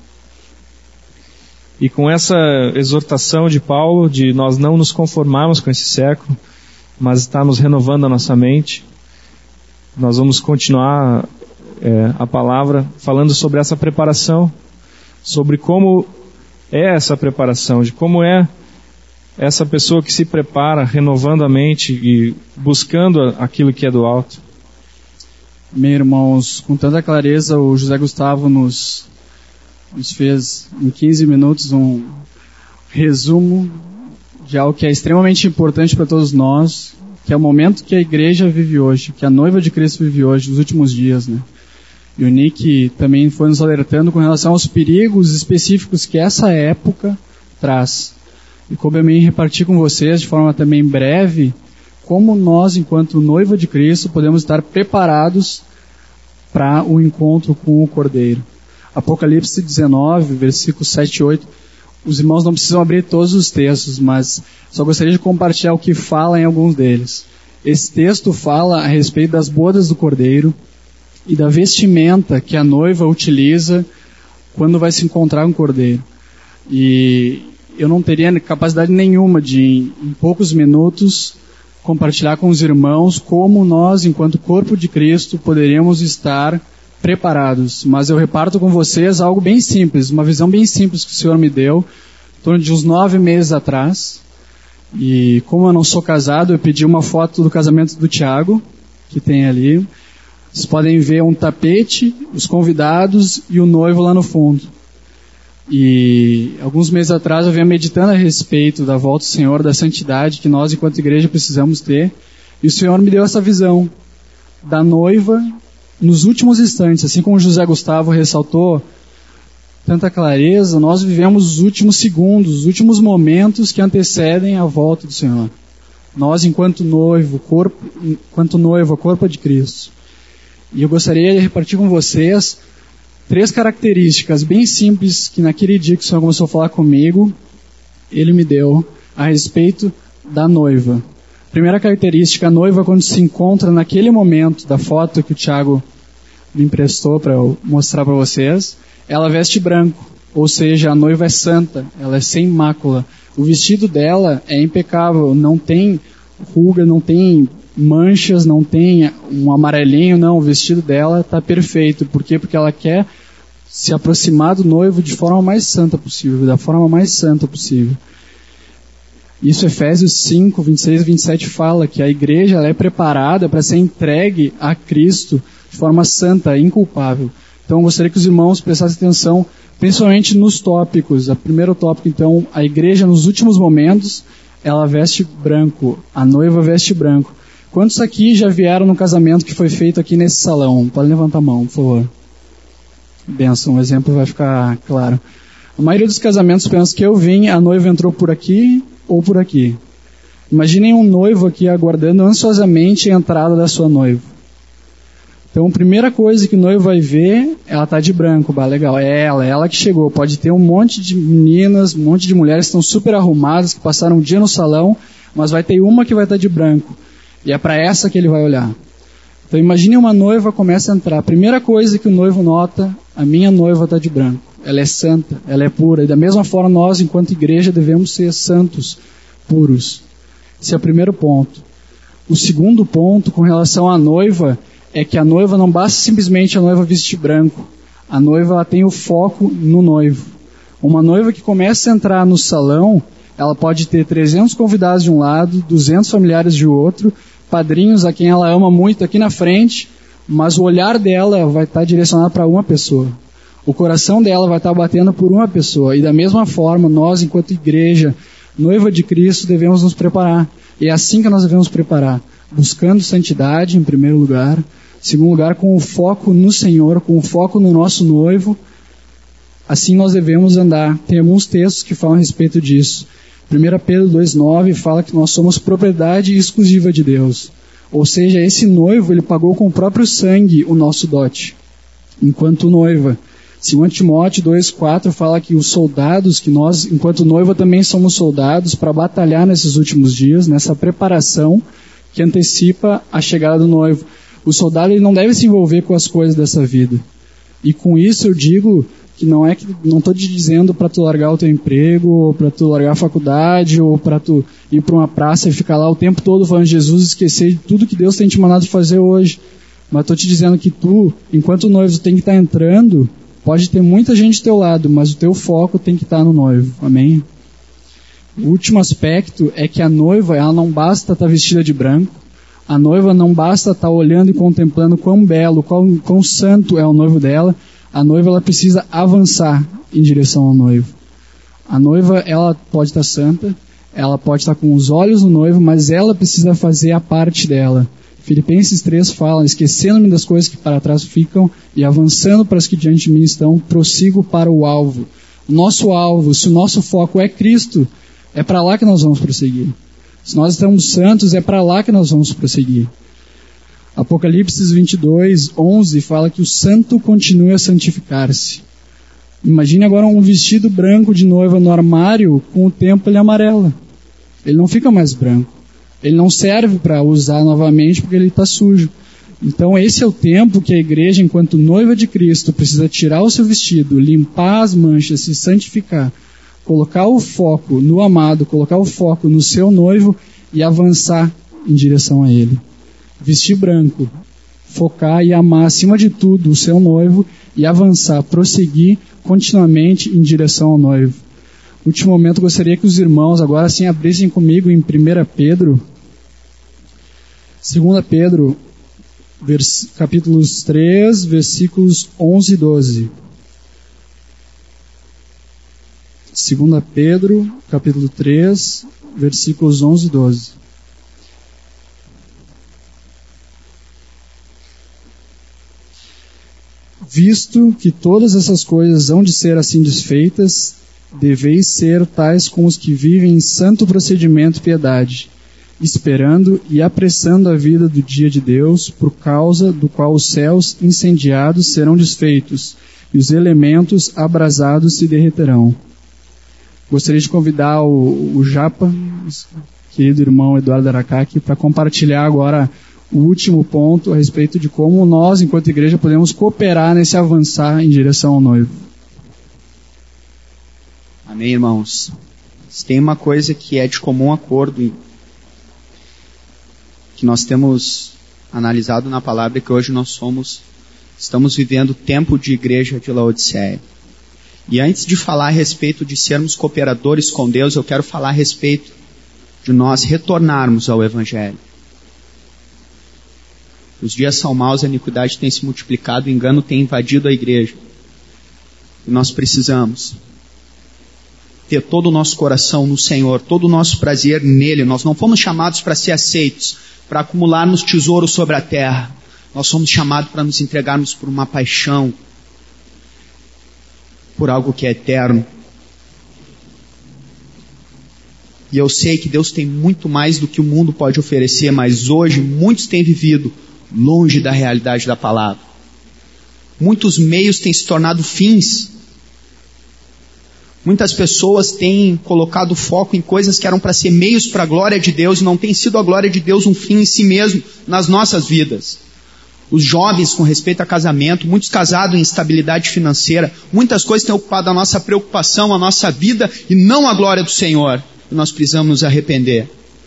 Speaker 3: E com essa exortação de Paulo, de nós não nos conformarmos com esse século, mas estarmos renovando a nossa mente, nós vamos continuar a palavra falando sobre essa preparação, sobre como é essa preparação, de como é essa pessoa que se prepara, renovando a mente e buscando aquilo que é do alto.
Speaker 4: Meus irmãos, com tanta clareza, o José Gustavo nos fez em 15 minutos um resumo de algo que é extremamente importante para todos nós, que é o momento que a igreja vive hoje, que a noiva de Cristo vive hoje, nos últimos dias, né? E o Nick também foi nos alertando com relação aos perigos específicos que essa época traz. E como eu me reparti com vocês de forma também breve, como nós, enquanto noiva de Cristo, podemos estar preparados para o encontro com o Cordeiro. Apocalipse 19, versículos 7 e 8. Os irmãos não precisam abrir todos os textos, mas só gostaria de compartilhar o que fala em alguns deles. Esse texto fala a respeito das bodas do Cordeiro e da vestimenta que a noiva utiliza quando vai se encontrar com o Cordeiro. E eu não teria capacidade nenhuma de, em poucos minutos, compartilhar com os irmãos como nós, enquanto corpo de Cristo, poderíamos estar preparados. Mas eu reparto com vocês algo bem simples, uma visão bem simples que o Senhor me deu, em torno de uns 9 meses atrás. E como eu não sou casado, eu pedi uma foto do casamento do Tiago, que tem ali. Vocês podem ver um tapete, os convidados e o noivo lá no fundo. E alguns meses atrás eu vinha meditando a respeito da volta do Senhor, da santidade que nós, enquanto igreja, precisamos ter. E o Senhor me deu essa visão da noiva nos últimos instantes. Assim como o José Gustavo ressaltou, tanta clareza, nós vivemos os últimos segundos, os últimos momentos que antecedem a volta do Senhor. Nós, enquanto noivo, corpo de Cristo. E eu gostaria de repartir com vocês 3 características bem simples que naquele dia que o Senhor começou a falar comigo, Ele me deu a respeito da noiva. Primeira característica, a noiva quando se encontra naquele momento da foto que o Tiago me emprestou para eu mostrar para vocês, ela veste branco, ou seja, a noiva é santa, ela é sem mácula. O vestido dela é impecável, não tem ruga, não tem manchas, não tem um amarelinho, não, o vestido dela está perfeito. Por quê? Porque ela quer se aproximar do noivo de forma mais santa possível, da forma mais santa possível. Isso Efésios 5, 26 e 27 fala que a igreja ela é preparada para ser entregue a Cristo de forma santa, inculpável. Então eu gostaria que os irmãos prestassem atenção, principalmente nos tópicos. O primeiro tópico, então, a igreja nos últimos momentos, ela veste branco, a noiva veste branco. Quantos aqui já vieram no casamento que foi feito aqui nesse salão? Pode levantar a mão, por favor. Benção, o exemplo vai ficar claro. A maioria dos casamentos pensa que eu vim, a noiva entrou por aqui ou por aqui. Imaginem um noivo aqui aguardando ansiosamente a entrada da sua noiva. Então, a primeira coisa que o noivo vai ver, ela está de branco, legal, é ela que chegou. Pode ter um monte de meninas, um monte de mulheres que estão super arrumadas, que passaram um dia no salão, mas vai ter uma que vai estar de branco. E é para essa que ele vai olhar. Então imagine uma noiva começa a entrar. A primeira coisa que o noivo nota, a minha noiva está de branco. Ela é santa, ela é pura. E da mesma forma nós, enquanto igreja, devemos ser santos, puros. Esse é o primeiro ponto. O segundo ponto, com relação à noiva, é que a noiva não basta simplesmente a noiva vestir branco. A noiva ela tem o foco no noivo. Uma noiva que começa a entrar no salão, ela pode ter 300 convidados de um lado, 200 familiares de outro, padrinhos a quem ela ama muito aqui na frente, mas o olhar dela vai estar direcionado para uma pessoa. O coração dela vai estar batendo por uma pessoa. E da mesma forma, nós, enquanto igreja, noiva de Cristo, devemos nos preparar. E é assim que nós devemos preparar, buscando santidade em primeiro lugar, em segundo lugar com o foco no Senhor, com o foco no nosso noivo. Assim nós devemos andar. Tem alguns textos que falam a respeito disso. 1 Pedro 2,9 fala que nós somos propriedade exclusiva de Deus. Ou seja, esse noivo, ele pagou com o próprio sangue o nosso dote, enquanto noiva. 2 Timóteo 2,4 fala que os soldados, que nós, enquanto noiva, também somos soldados para batalhar nesses últimos dias, nessa preparação que antecipa a chegada do noivo. O soldado, ele não deve se envolver com as coisas dessa vida. E com isso eu digo que não estou te dizendo para tu largar o teu emprego, ou para tu largar a faculdade, ou para tu ir para uma praça e ficar lá o tempo todo falando de Jesus e esquecer de tudo que Deus tem te mandado fazer hoje. Mas estou te dizendo que tu, enquanto o noivo tem que estar entrando, pode ter muita gente do teu lado, mas o teu foco tem que estar no noivo. Amém? O último aspecto é que a noiva, ela não basta estar vestida de branco, a noiva não basta estar olhando e contemplando quão belo, quão santo é o noivo dela. A noiva, ela precisa avançar em direção ao noivo. A noiva, ela pode estar santa, ela pode estar com os olhos no noivo, mas ela precisa fazer a parte dela. Filipenses 3 fala, esquecendo-me das coisas que para trás ficam e avançando para as que diante de mim estão, prossigo para o alvo. O nosso alvo, se o nosso foco é Cristo, é para lá que nós vamos prosseguir. Se nós estamos santos, é para lá que nós vamos prosseguir. Apocalipse 22:11 fala que o santo continua a santificar-se. Imagine agora um vestido branco de noiva no armário, com o tempo ele amarela. Ele não fica mais branco. Ele não serve para usar novamente porque ele está sujo. Então esse é o tempo que a igreja, enquanto noiva de Cristo, precisa tirar o seu vestido, limpar as manchas, se santificar, colocar o foco no amado, colocar o foco no seu noivo e avançar em direção a ele. Vestir branco, focar e amar acima de tudo o seu noivo e avançar, prosseguir continuamente em direção ao noivo. Último momento, gostaria que os irmãos agora sim abrissem comigo em 1 Pedro, 2 Pedro, capítulos 3, versículos 11 e 12. 2 Pedro, capítulo 3, versículos 11 e 12. Visto que todas essas coisas hão de ser assim desfeitas, deveis ser tais como os que vivem em santo procedimento e piedade, esperando e apressando a vida do dia de Deus, por causa do qual os céus incendiados serão desfeitos, e os elementos abrasados se derreterão. Gostaria de convidar o Japa, querido irmão Eduardo Aracaki, para compartilhar agora o último ponto a respeito de como nós, enquanto igreja, podemos cooperar nesse avançar em direção ao noivo.
Speaker 5: Amém, irmãos? Se tem uma coisa que é de comum acordo, que nós temos analisado na palavra, é que hoje estamos vivendo o tempo de igreja de Laodiceia. E antes de falar a respeito de sermos cooperadores com Deus, eu quero falar a respeito de nós retornarmos ao Evangelho. Os dias são maus, a iniquidade tem se multiplicado, o engano tem invadido a igreja. E nós precisamos ter todo o nosso coração no Senhor, todo o nosso prazer nele. Nós não fomos chamados para ser aceitos, para acumularmos tesouros sobre a terra. Nós somos chamados para nos entregarmos por uma paixão, por algo que é eterno. E eu sei que Deus tem muito mais do que o mundo pode oferecer, mas hoje muitos têm vivido longe da realidade da palavra. Muitos meios têm se tornado fins. Muitas pessoas têm colocado foco em coisas que eram para ser meios para a glória de Deus, e não tem sido a glória de Deus um fim em si mesmo nas nossas vidas. Os jovens com respeito a casamento, muitos casados em instabilidade financeira, muitas coisas têm ocupado a nossa preocupação, a nossa vida, e não a glória do Senhor. E nós precisamos nos arrepender.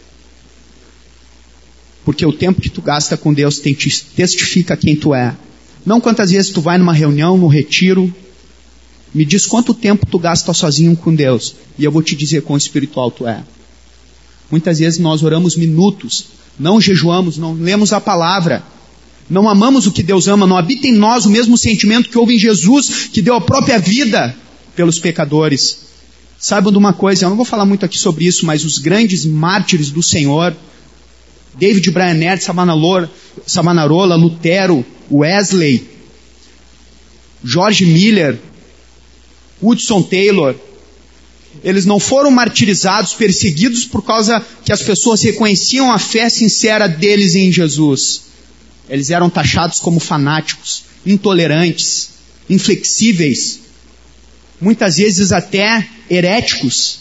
Speaker 5: Porque o tempo que tu gasta com Deus testifica quem tu é. Não quantas vezes tu vai numa reunião, num retiro. Me diz quanto tempo tu gasta sozinho com Deus, e eu vou te dizer quão espiritual tu é. Muitas vezes nós oramos minutos, não jejuamos, não lemos a palavra, não amamos o que Deus ama, não habita em nós o mesmo sentimento que houve em Jesus, que deu a própria vida pelos pecadores. Saibam de uma coisa, eu não vou falar muito aqui sobre isso, mas os grandes mártires do Senhor, David Brainerd Savonarola, Lutero, Wesley, George Miller, Hudson Taylor, eles não foram martirizados, perseguidos por causa que as pessoas reconheciam a fé sincera deles em Jesus. Eles eram taxados como fanáticos, intolerantes, inflexíveis, muitas vezes até heréticos,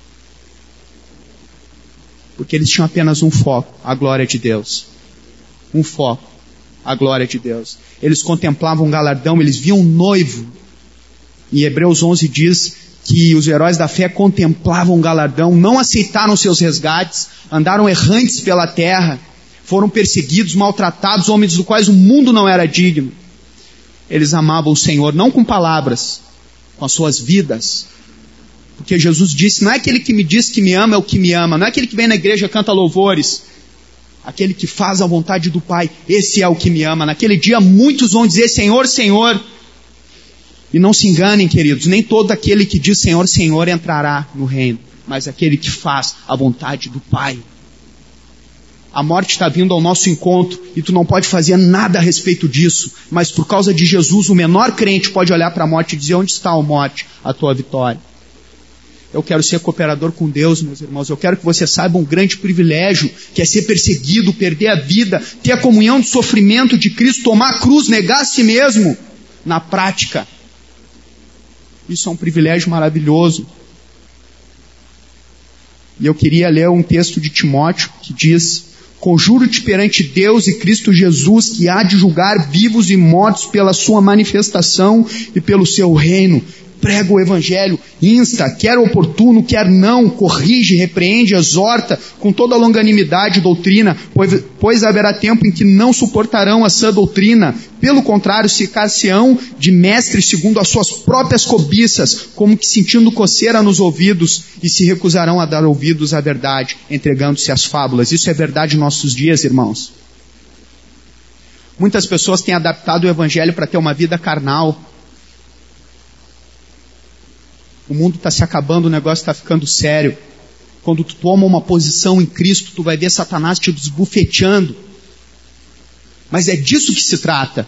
Speaker 5: porque eles tinham apenas um foco, a glória de Deus. Um foco, a glória de Deus. Eles contemplavam um galardão, eles viam um noivo. Em Hebreus 11 diz que os heróis da fé contemplavam um galardão, não aceitaram seus resgates, andaram errantes pela terra, foram perseguidos, maltratados, homens dos quais o mundo não era digno. Eles amavam o Senhor, não com palavras, com as suas vidas. Porque Jesus disse, não é aquele que me diz que me ama é o que me ama, não é aquele que vem na igreja e canta louvores, aquele que faz a vontade do Pai, esse é o que me ama. Naquele dia muitos vão dizer, Senhor, Senhor. E não se enganem, queridos, nem todo aquele que diz Senhor, Senhor entrará no reino, mas aquele que faz a vontade do Pai. A morte está vindo ao nosso encontro e tu não pode fazer nada a respeito disso, mas por causa de Jesus, o menor crente pode olhar para a morte e dizer, onde está, ó morte, a tua vitória? Eu quero ser cooperador com Deus, meus irmãos. Eu quero que você saiba um grande privilégio, que é ser perseguido, perder a vida, ter a comunhão do sofrimento de Cristo, tomar a cruz, negar a si mesmo, na prática. Isso é um privilégio maravilhoso. E eu queria ler um texto de Timóteo que diz, conjuro-te perante Deus e Cristo Jesus, que há de julgar vivos e mortos pela sua manifestação e pelo seu reino. Prega o evangelho, insta, quer oportuno, quer não, corrige, repreende, exorta, com toda a longanimidade e doutrina, pois haverá tempo em que não suportarão a sã doutrina. Pelo contrário, ficar-se-ão de mestres segundo as suas próprias cobiças, como que sentindo coceira nos ouvidos, e se recusarão a dar ouvidos à verdade, entregando-se às fábulas. Isso é verdade em nossos dias, irmãos. Muitas pessoas têm adaptado o evangelho para ter uma vida carnal. O mundo está se acabando, o negócio está ficando sério. Quando tu toma uma posição em Cristo, tu vai ver Satanás te desbufeteando. Mas é disso que se trata.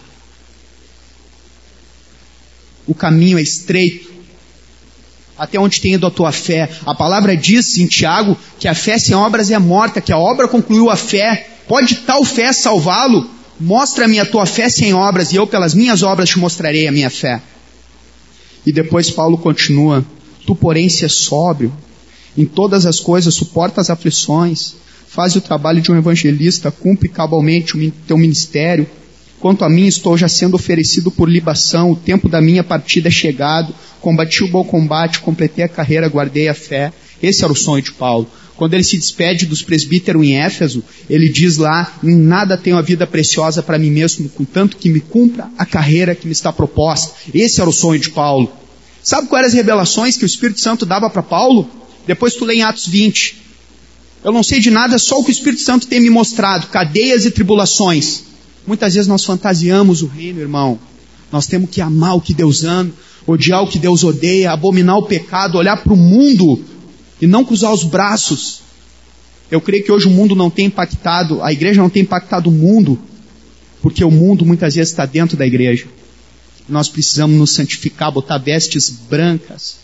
Speaker 5: O caminho é estreito. Até onde tem ido a tua fé? A palavra diz em Tiago que a fé sem obras é morta, que a obra concluiu a fé. Pode tal fé salvá-lo? Mostra-me a tua fé sem obras, e eu pelas minhas obras te mostrarei a minha fé. E depois Paulo continua, tu porém se és sóbrio, em todas as coisas suporta as aflições, faz o trabalho de um evangelista, cumpre cabalmente o teu ministério. Quanto a mim, estou já sendo oferecido por libação, o tempo da minha partida é chegado, combati o bom combate, completei a carreira, guardei a fé. Esse era o sonho de Paulo. Quando ele se despede dos presbíteros em Éfeso, ele diz lá, em nada tenho a vida preciosa para mim mesmo, contanto que me cumpra a carreira que me está proposta. Esse era o sonho de Paulo. Sabe quais eram as revelações que o Espírito Santo dava para Paulo? Depois tu lê em Atos 20. Eu não sei de nada, só o que o Espírito Santo tem me mostrado, cadeias e tribulações. Muitas vezes nós fantasiamos o reino, irmão. Nós temos que amar o que Deus ama, odiar o que Deus odeia, abominar o pecado, olhar para o mundo e não cruzar os braços. Eu creio que hoje o mundo não tem impactado, a igreja não tem impactado o mundo, porque o mundo muitas vezes está dentro da igreja. Nós precisamos nos santificar, botar vestes brancas.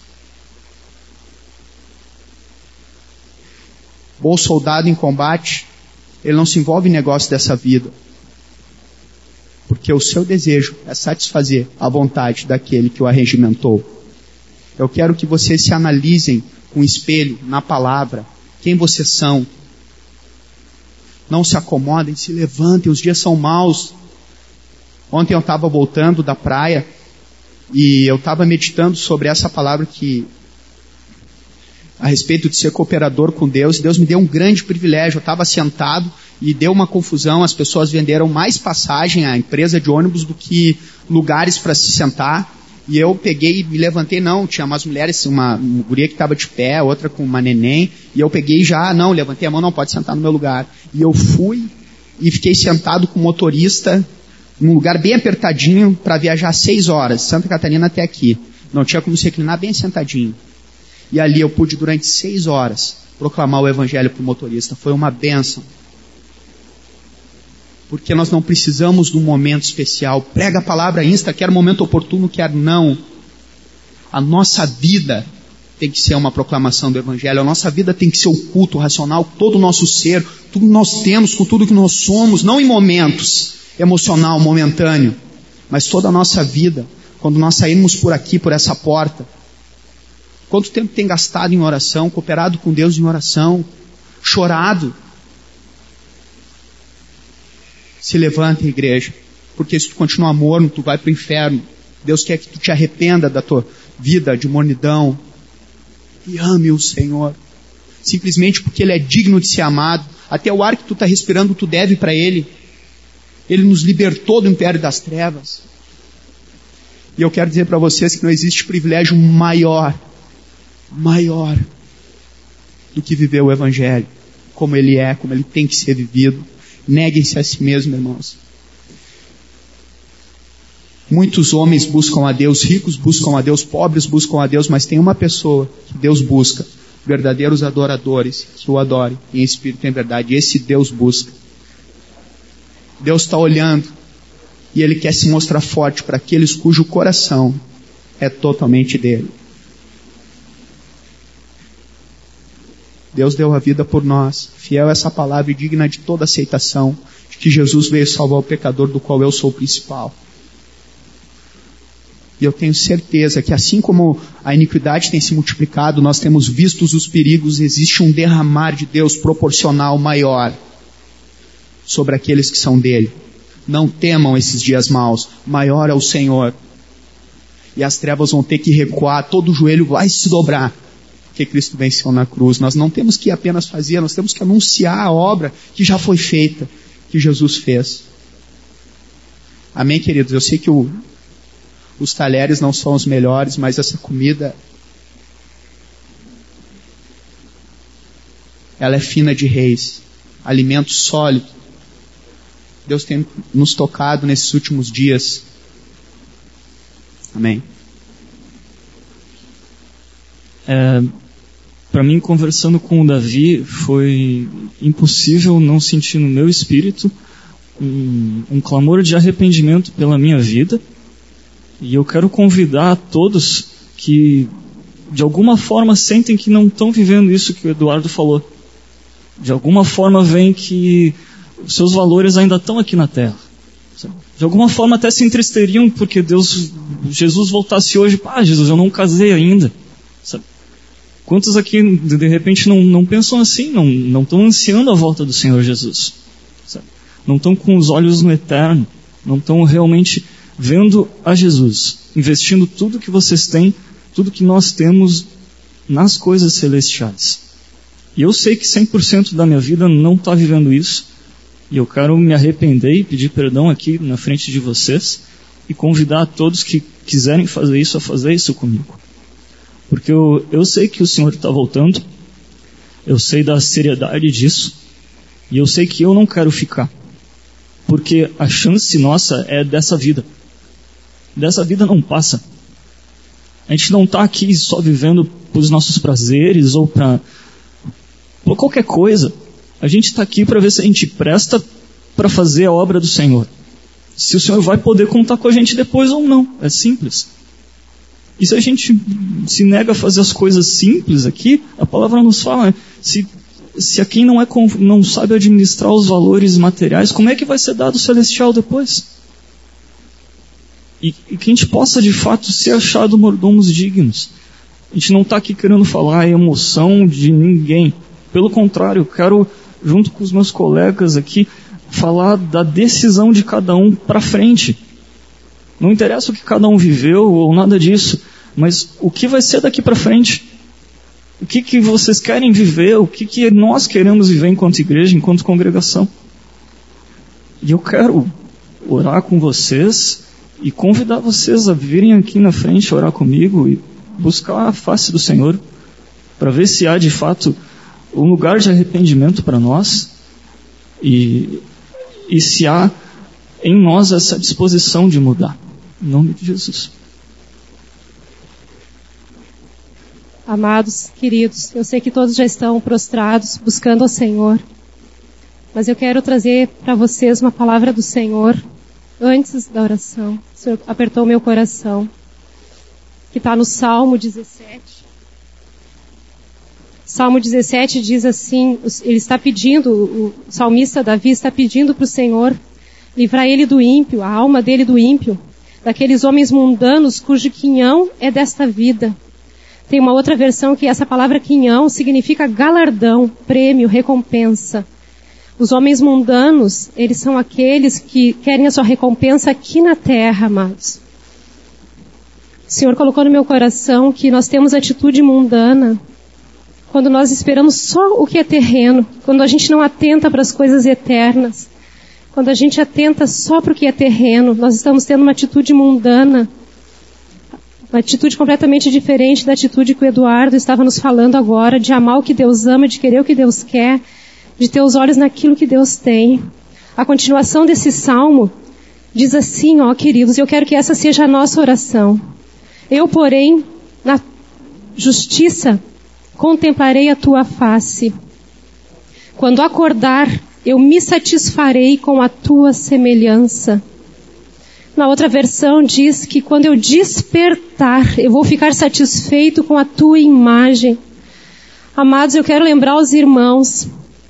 Speaker 5: Bom soldado em combate, ele não se envolve em negócio dessa vida, porque o seu desejo é satisfazer a vontade daquele que o arregimentou. Eu quero que vocês se analisem com espelho na palavra, quem vocês são. Não se acomodem, se levantem, os dias são maus. Ontem eu estava voltando da praia e eu estava meditando sobre essa palavra a respeito de ser cooperador com Deus. Deus me deu um grande privilégio. Eu estava sentado e deu uma confusão. As pessoas venderam mais passagem à empresa de ônibus do que lugares para se sentar. E eu peguei e me levantei, tinha umas mulheres, uma guria que estava de pé, outra com uma neném, e eu peguei levantei a mão, não pode sentar no meu lugar. E eu fui e fiquei sentado com o motorista, num lugar bem apertadinho, para viajar 6 horas, Santa Catarina até aqui. Não tinha como se reclinar, bem sentadinho. E ali eu pude, durante 6 horas, proclamar o evangelho para o motorista. Foi uma bênção. Porque nós não precisamos de um momento especial. Prega a palavra insta, quer momento oportuno, quer não. A nossa vida tem que ser uma proclamação do evangelho. A nossa vida tem que ser o culto racional, todo o nosso ser, tudo que nós temos, com tudo que nós somos, não em momentos emocional, momentâneo, mas toda a nossa vida, quando nós sairmos por aqui, por essa porta. Quanto tempo tem gastado em oração, cooperado com Deus em oração, chorado? Se levanta, igreja, porque se tu continuar morno, tu vai para o inferno. Deus quer que tu te arrependa da tua vida de mornidão e ame o Senhor, simplesmente porque Ele é digno de ser amado. Até o ar que tu está respirando, tu deve para Ele. Ele nos libertou do império das trevas. E eu quero dizer para vocês que não existe privilégio maior do que viver o Evangelho, como ele é, como ele tem que ser vivido. Neguem-se a si mesmos, irmãos. Muitos homens buscam a Deus, ricos buscam a Deus, pobres buscam a Deus, mas tem uma pessoa que Deus busca, verdadeiros adoradores, que o adorem em espírito e em verdade. Esse Deus busca. Deus está olhando e Ele quer se mostrar forte para aqueles cujo coração é totalmente dele. Deus deu a vida por nós. Fiel essa palavra e digna de toda aceitação, de que Jesus veio salvar o pecador, do qual eu sou o principal. E eu tenho certeza que assim como a iniquidade tem se multiplicado, nós temos visto os perigos, existe um derramar de Deus proporcional maior sobre aqueles que são dele. Não temam esses dias maus, maior é o Senhor. E as trevas vão ter que recuar, todo o joelho vai se dobrar, porque Cristo venceu na cruz. Nós não temos que apenas fazer, nós temos que anunciar a obra que já foi feita, que Jesus fez. Amém, queridos? Eu sei que os talheres não são os melhores, mas essa comida, ela é fina de reis, alimento sólido. Deus tem nos tocado nesses últimos dias. Amém.
Speaker 6: Para mim, conversando com o Davi, foi impossível não sentir no meu espírito um clamor de arrependimento pela minha vida. E eu quero convidar a todos que, de alguma forma, sentem que não estão vivendo isso que o Eduardo falou. De alguma forma, veem que os seus valores ainda estão aqui na terra. De alguma forma, até se entristariam porque Jesus voltasse hoje. Jesus, eu não casei ainda. Sabe? Quantos aqui, de repente, não pensam assim, não estão ansiando a volta do Senhor Jesus? Sabe? Não estão com os olhos no eterno, não estão realmente vendo a Jesus, investindo tudo que vocês têm, tudo que nós temos nas coisas celestiais. E eu sei que 100% da minha vida não está vivendo isso, e eu quero me arrepender e pedir perdão aqui na frente de vocês, e convidar a todos que quiserem fazer isso, a fazer isso comigo. Porque eu sei que o Senhor está voltando, eu sei da seriedade disso, e eu sei que eu não quero ficar, porque a chance nossa é dessa vida. Dessa vida não passa. A gente não está aqui só vivendo para os nossos prazeres ou para qualquer coisa. A gente está aqui para ver se a gente presta para fazer a obra do Senhor. Se o Senhor vai poder contar com a gente depois ou não. É simples. E se a gente se nega a fazer as coisas simples aqui, a palavra nos fala, se a quem não sabe administrar os valores materiais, como é que vai ser dado o celestial depois? E que a gente possa de fato ser achado mordomos dignos. A gente não está aqui querendo falar a emoção de ninguém. Pelo contrário, eu quero, junto com os meus colegas aqui, falar da decisão de cada um para frente. Não interessa o que cada um viveu ou nada disso, mas o que vai ser daqui para frente. O que vocês querem viver, o que nós queremos viver enquanto igreja, enquanto congregação. E eu quero orar com vocês e convidar vocês a virem aqui na frente orar comigo e buscar a face do Senhor para ver se há de fato um lugar de arrependimento para nós e se há em nós essa disposição de mudar. Em nome de Jesus.
Speaker 7: Amados, queridos, eu sei que todos já estão prostrados, buscando ao Senhor, mas eu quero trazer para vocês uma palavra do Senhor antes da oração. O Senhor apertou meu coração, que está no Salmo 17. Salmo 17 diz assim, ele está pedindo, o salmista Davi está pedindo para o Senhor livrar ele do ímpio, a alma dele do ímpio, daqueles homens mundanos cujo quinhão é desta vida. Tem uma outra versão que essa palavra quinhão significa galardão, prêmio, recompensa. Os homens mundanos, eles são aqueles que querem a sua recompensa aqui na terra, amados. O Senhor colocou no meu coração que nós temos atitude mundana quando nós esperamos só o que é terreno, quando a gente não atenta para as coisas eternas, quando a gente atenta só para o que é terreno, nós estamos tendo uma atitude mundana. Uma atitude completamente diferente da atitude que o Eduardo estava nos falando agora, de amar o que Deus ama, de querer o que Deus quer, de ter os olhos naquilo que Deus tem. A continuação desse salmo diz assim, queridos, eu quero que essa seja a nossa oração. Eu, porém, na justiça, contemplarei a tua face. Quando acordar, eu me satisfarei com a tua semelhança. Na outra versão diz que quando eu despertar, eu vou ficar satisfeito com a tua imagem. Amados, eu quero lembrar aos irmãos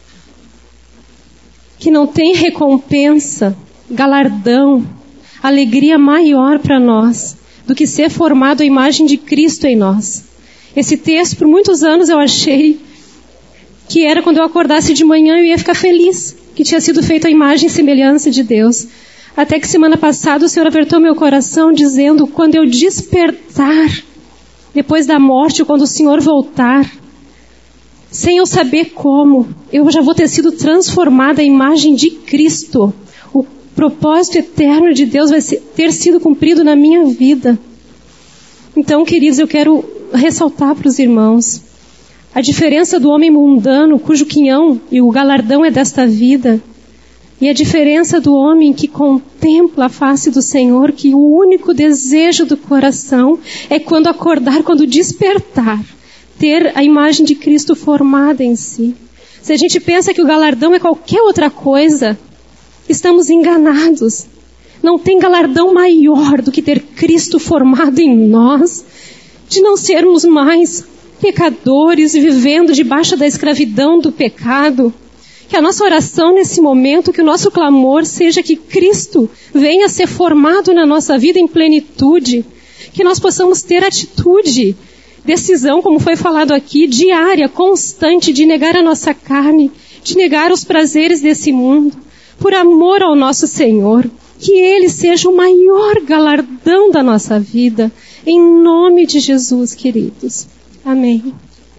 Speaker 7: que não tem recompensa, galardão, alegria maior para nós do que ser formado à imagem de Cristo em nós. Esse texto, por muitos anos eu achei que era quando eu acordasse de manhã eu ia ficar feliz, que tinha sido feito a imagem e semelhança de Deus. Até que semana passada o Senhor apertou meu coração dizendo, quando eu despertar, depois da morte, ou quando o Senhor voltar, sem eu saber como, eu já vou ter sido transformada à imagem de Cristo. O propósito eterno de Deus vai ter sido cumprido na minha vida. Então, queridos, eu quero ressaltar para os irmãos a diferença do homem mundano, cujo quinhão e o galardão é desta vida, e a diferença do homem que contempla a face do Senhor, que o único desejo do coração é quando acordar, quando despertar, ter a imagem de Cristo formada em si. Se a gente pensa que o galardão é qualquer outra coisa, estamos enganados. Não tem galardão maior do que ter Cristo formado em nós, de não sermos mais pecadores vivendo debaixo da escravidão do pecado. Que a nossa oração nesse momento, que o nosso clamor seja que Cristo venha ser formado na nossa vida em plenitude, que nós possamos ter atitude, decisão, como foi falado aqui, diária, constante, de negar a nossa carne, de negar os prazeres desse mundo, por amor ao nosso Senhor, que Ele seja o maior galardão da nossa vida, em nome de Jesus, queridos. Amém.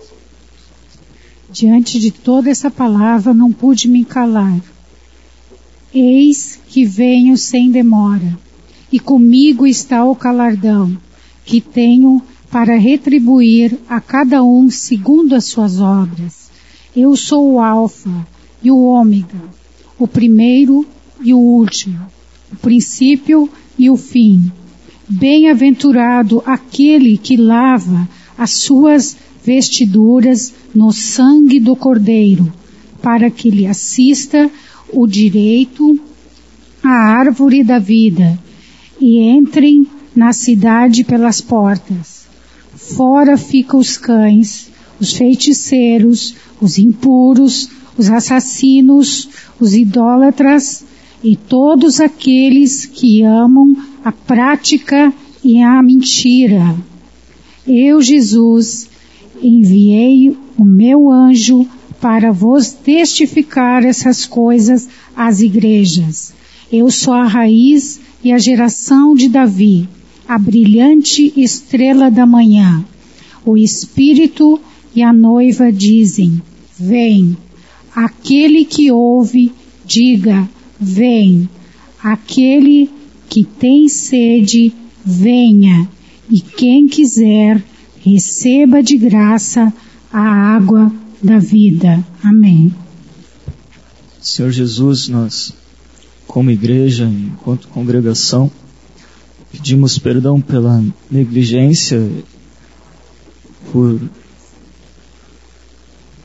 Speaker 8: Diante de toda essa palavra, não pude me calar. Eis que venho sem demora, e comigo está o galardão, que tenho para retribuir a cada um segundo as suas obras. Eu sou o Alfa e o Ômega, o primeiro e o último, o princípio e o fim. Bem-aventurado aquele que lava as suas vestiduras no sangue do Cordeiro, para que lhe assista o direito à árvore da vida, e entrem na cidade pelas portas. Fora ficam os cães, os feiticeiros, os impuros, os assassinos, os idólatras e todos aqueles que amam a prática e a mentira. Eu, Jesus, enviei o meu anjo para vos testificar essas coisas às igrejas. Eu sou a raiz e a geração de Davi, a brilhante estrela da manhã. O Espírito e a noiva dizem, vem. Aquele que ouve, diga, vem. Aquele que tem sede, venha. E quem quiser, receba de graça a água da vida. Amém.
Speaker 6: Senhor Jesus, nós, como igreja, enquanto congregação, pedimos perdão pela negligência, por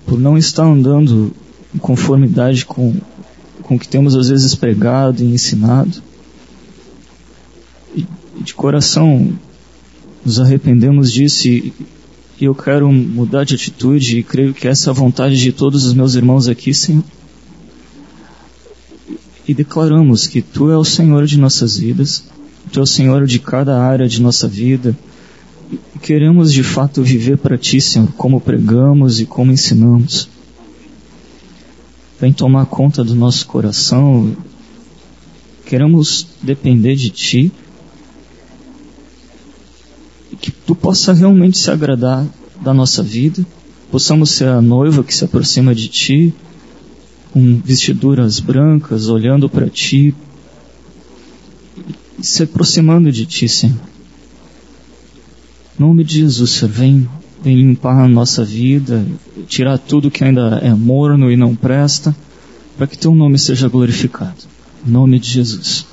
Speaker 6: por não estar andando em conformidade com o que temos às vezes pregado e ensinado. E de coração nos arrependemos disso e eu quero mudar de atitude e creio que essa é a vontade de todos os meus irmãos aqui, Senhor. E declaramos que Tu é o Senhor de nossas vidas, Tu é o Senhor de cada área de nossa vida. E queremos de fato viver para Ti, Senhor, como pregamos e como ensinamos. Vem tomar conta do nosso coração. Queremos depender de Ti. E que Tu possa realmente se agradar da nossa vida. Possamos ser a noiva que se aproxima de Ti, com vestiduras brancas, olhando para Ti e se aproximando de Ti, Senhor. Em nome de Jesus, Senhor, vem limpar a nossa vida, tirar tudo que ainda é morno e não presta, para que Teu nome seja glorificado. Em nome de Jesus.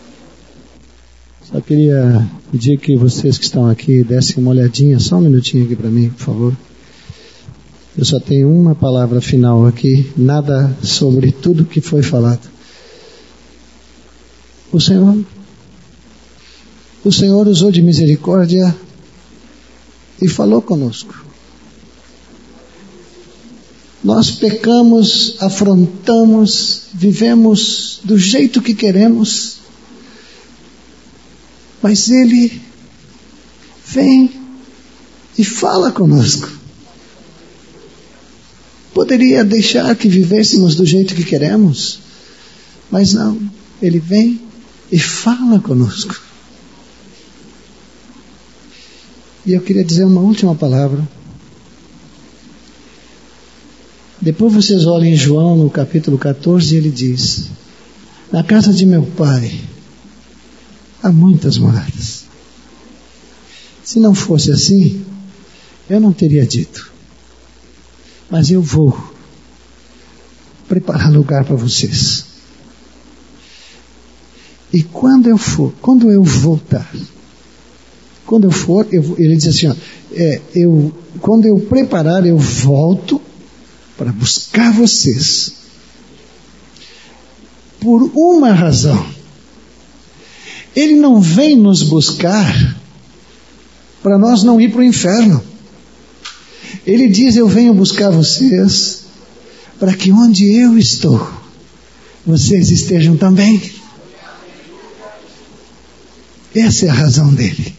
Speaker 9: Só queria pedir que vocês que estão aqui dessem uma olhadinha, só um minutinho aqui para mim, por favor. Eu só tenho uma palavra final aqui, nada sobre tudo que foi falado. O Senhor usou de misericórdia e falou conosco. Nós pecamos, afrontamos, vivemos do jeito que queremos, mas Ele vem e fala conosco. Poderia deixar que vivêssemos do jeito que queremos, mas não, Ele vem e fala conosco. E eu queria dizer uma última palavra. Depois vocês olhem em João no capítulo 14, ele diz: na casa de meu pai há muitas moradas. Se não fosse assim, eu não teria dito. Mas eu vou preparar lugar para vocês. E quando eu voltar, ele diz assim, quando eu preparar, eu volto para buscar vocês. Por uma razão. Ele não vem nos buscar para nós não ir para o inferno. Ele diz, eu venho buscar vocês para que onde eu estou, vocês estejam também. Essa é a razão dele.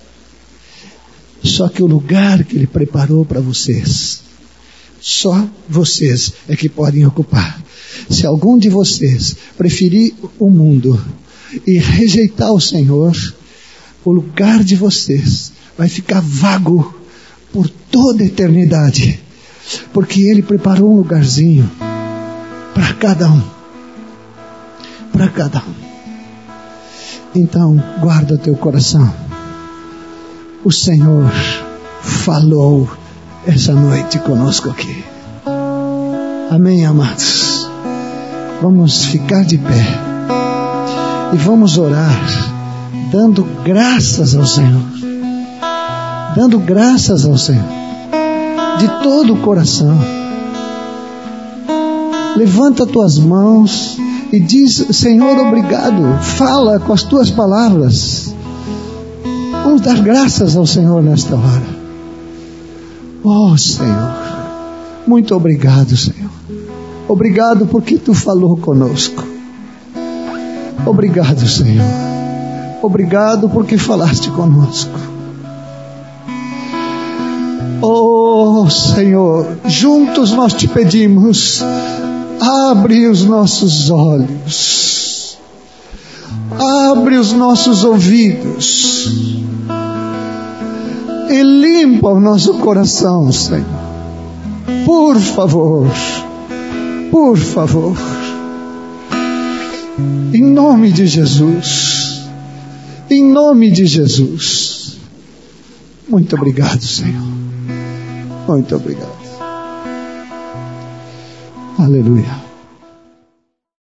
Speaker 9: Só que o lugar que Ele preparou para vocês, só vocês é que podem ocupar. Se algum de vocês preferir o mundo e rejeitar o Senhor, o lugar de vocês vai ficar vago por toda a eternidade, porque Ele preparou um lugarzinho para cada um. Para cada um. Então, guarda o teu coração. O Senhor falou essa noite conosco aqui. Amém, amados? Vamos ficar de pé e vamos orar, dando graças ao Senhor. Dando graças ao Senhor, de todo o coração. Levanta tuas mãos e diz, Senhor, obrigado. Fala com as tuas palavras. Vamos dar graças ao Senhor nesta hora. Oh, Senhor, muito obrigado, Senhor. Obrigado porque Tu falou conosco. Obrigado, Senhor. Obrigado porque falaste conosco. Oh, Senhor, juntos nós Te pedimos, abre os nossos olhos, abre os nossos ouvidos e limpa o nosso coração, Senhor. Por favor, por favor, em nome de Jesus, em nome de Jesus. Muito obrigado, Senhor. Muito obrigado. Aleluia.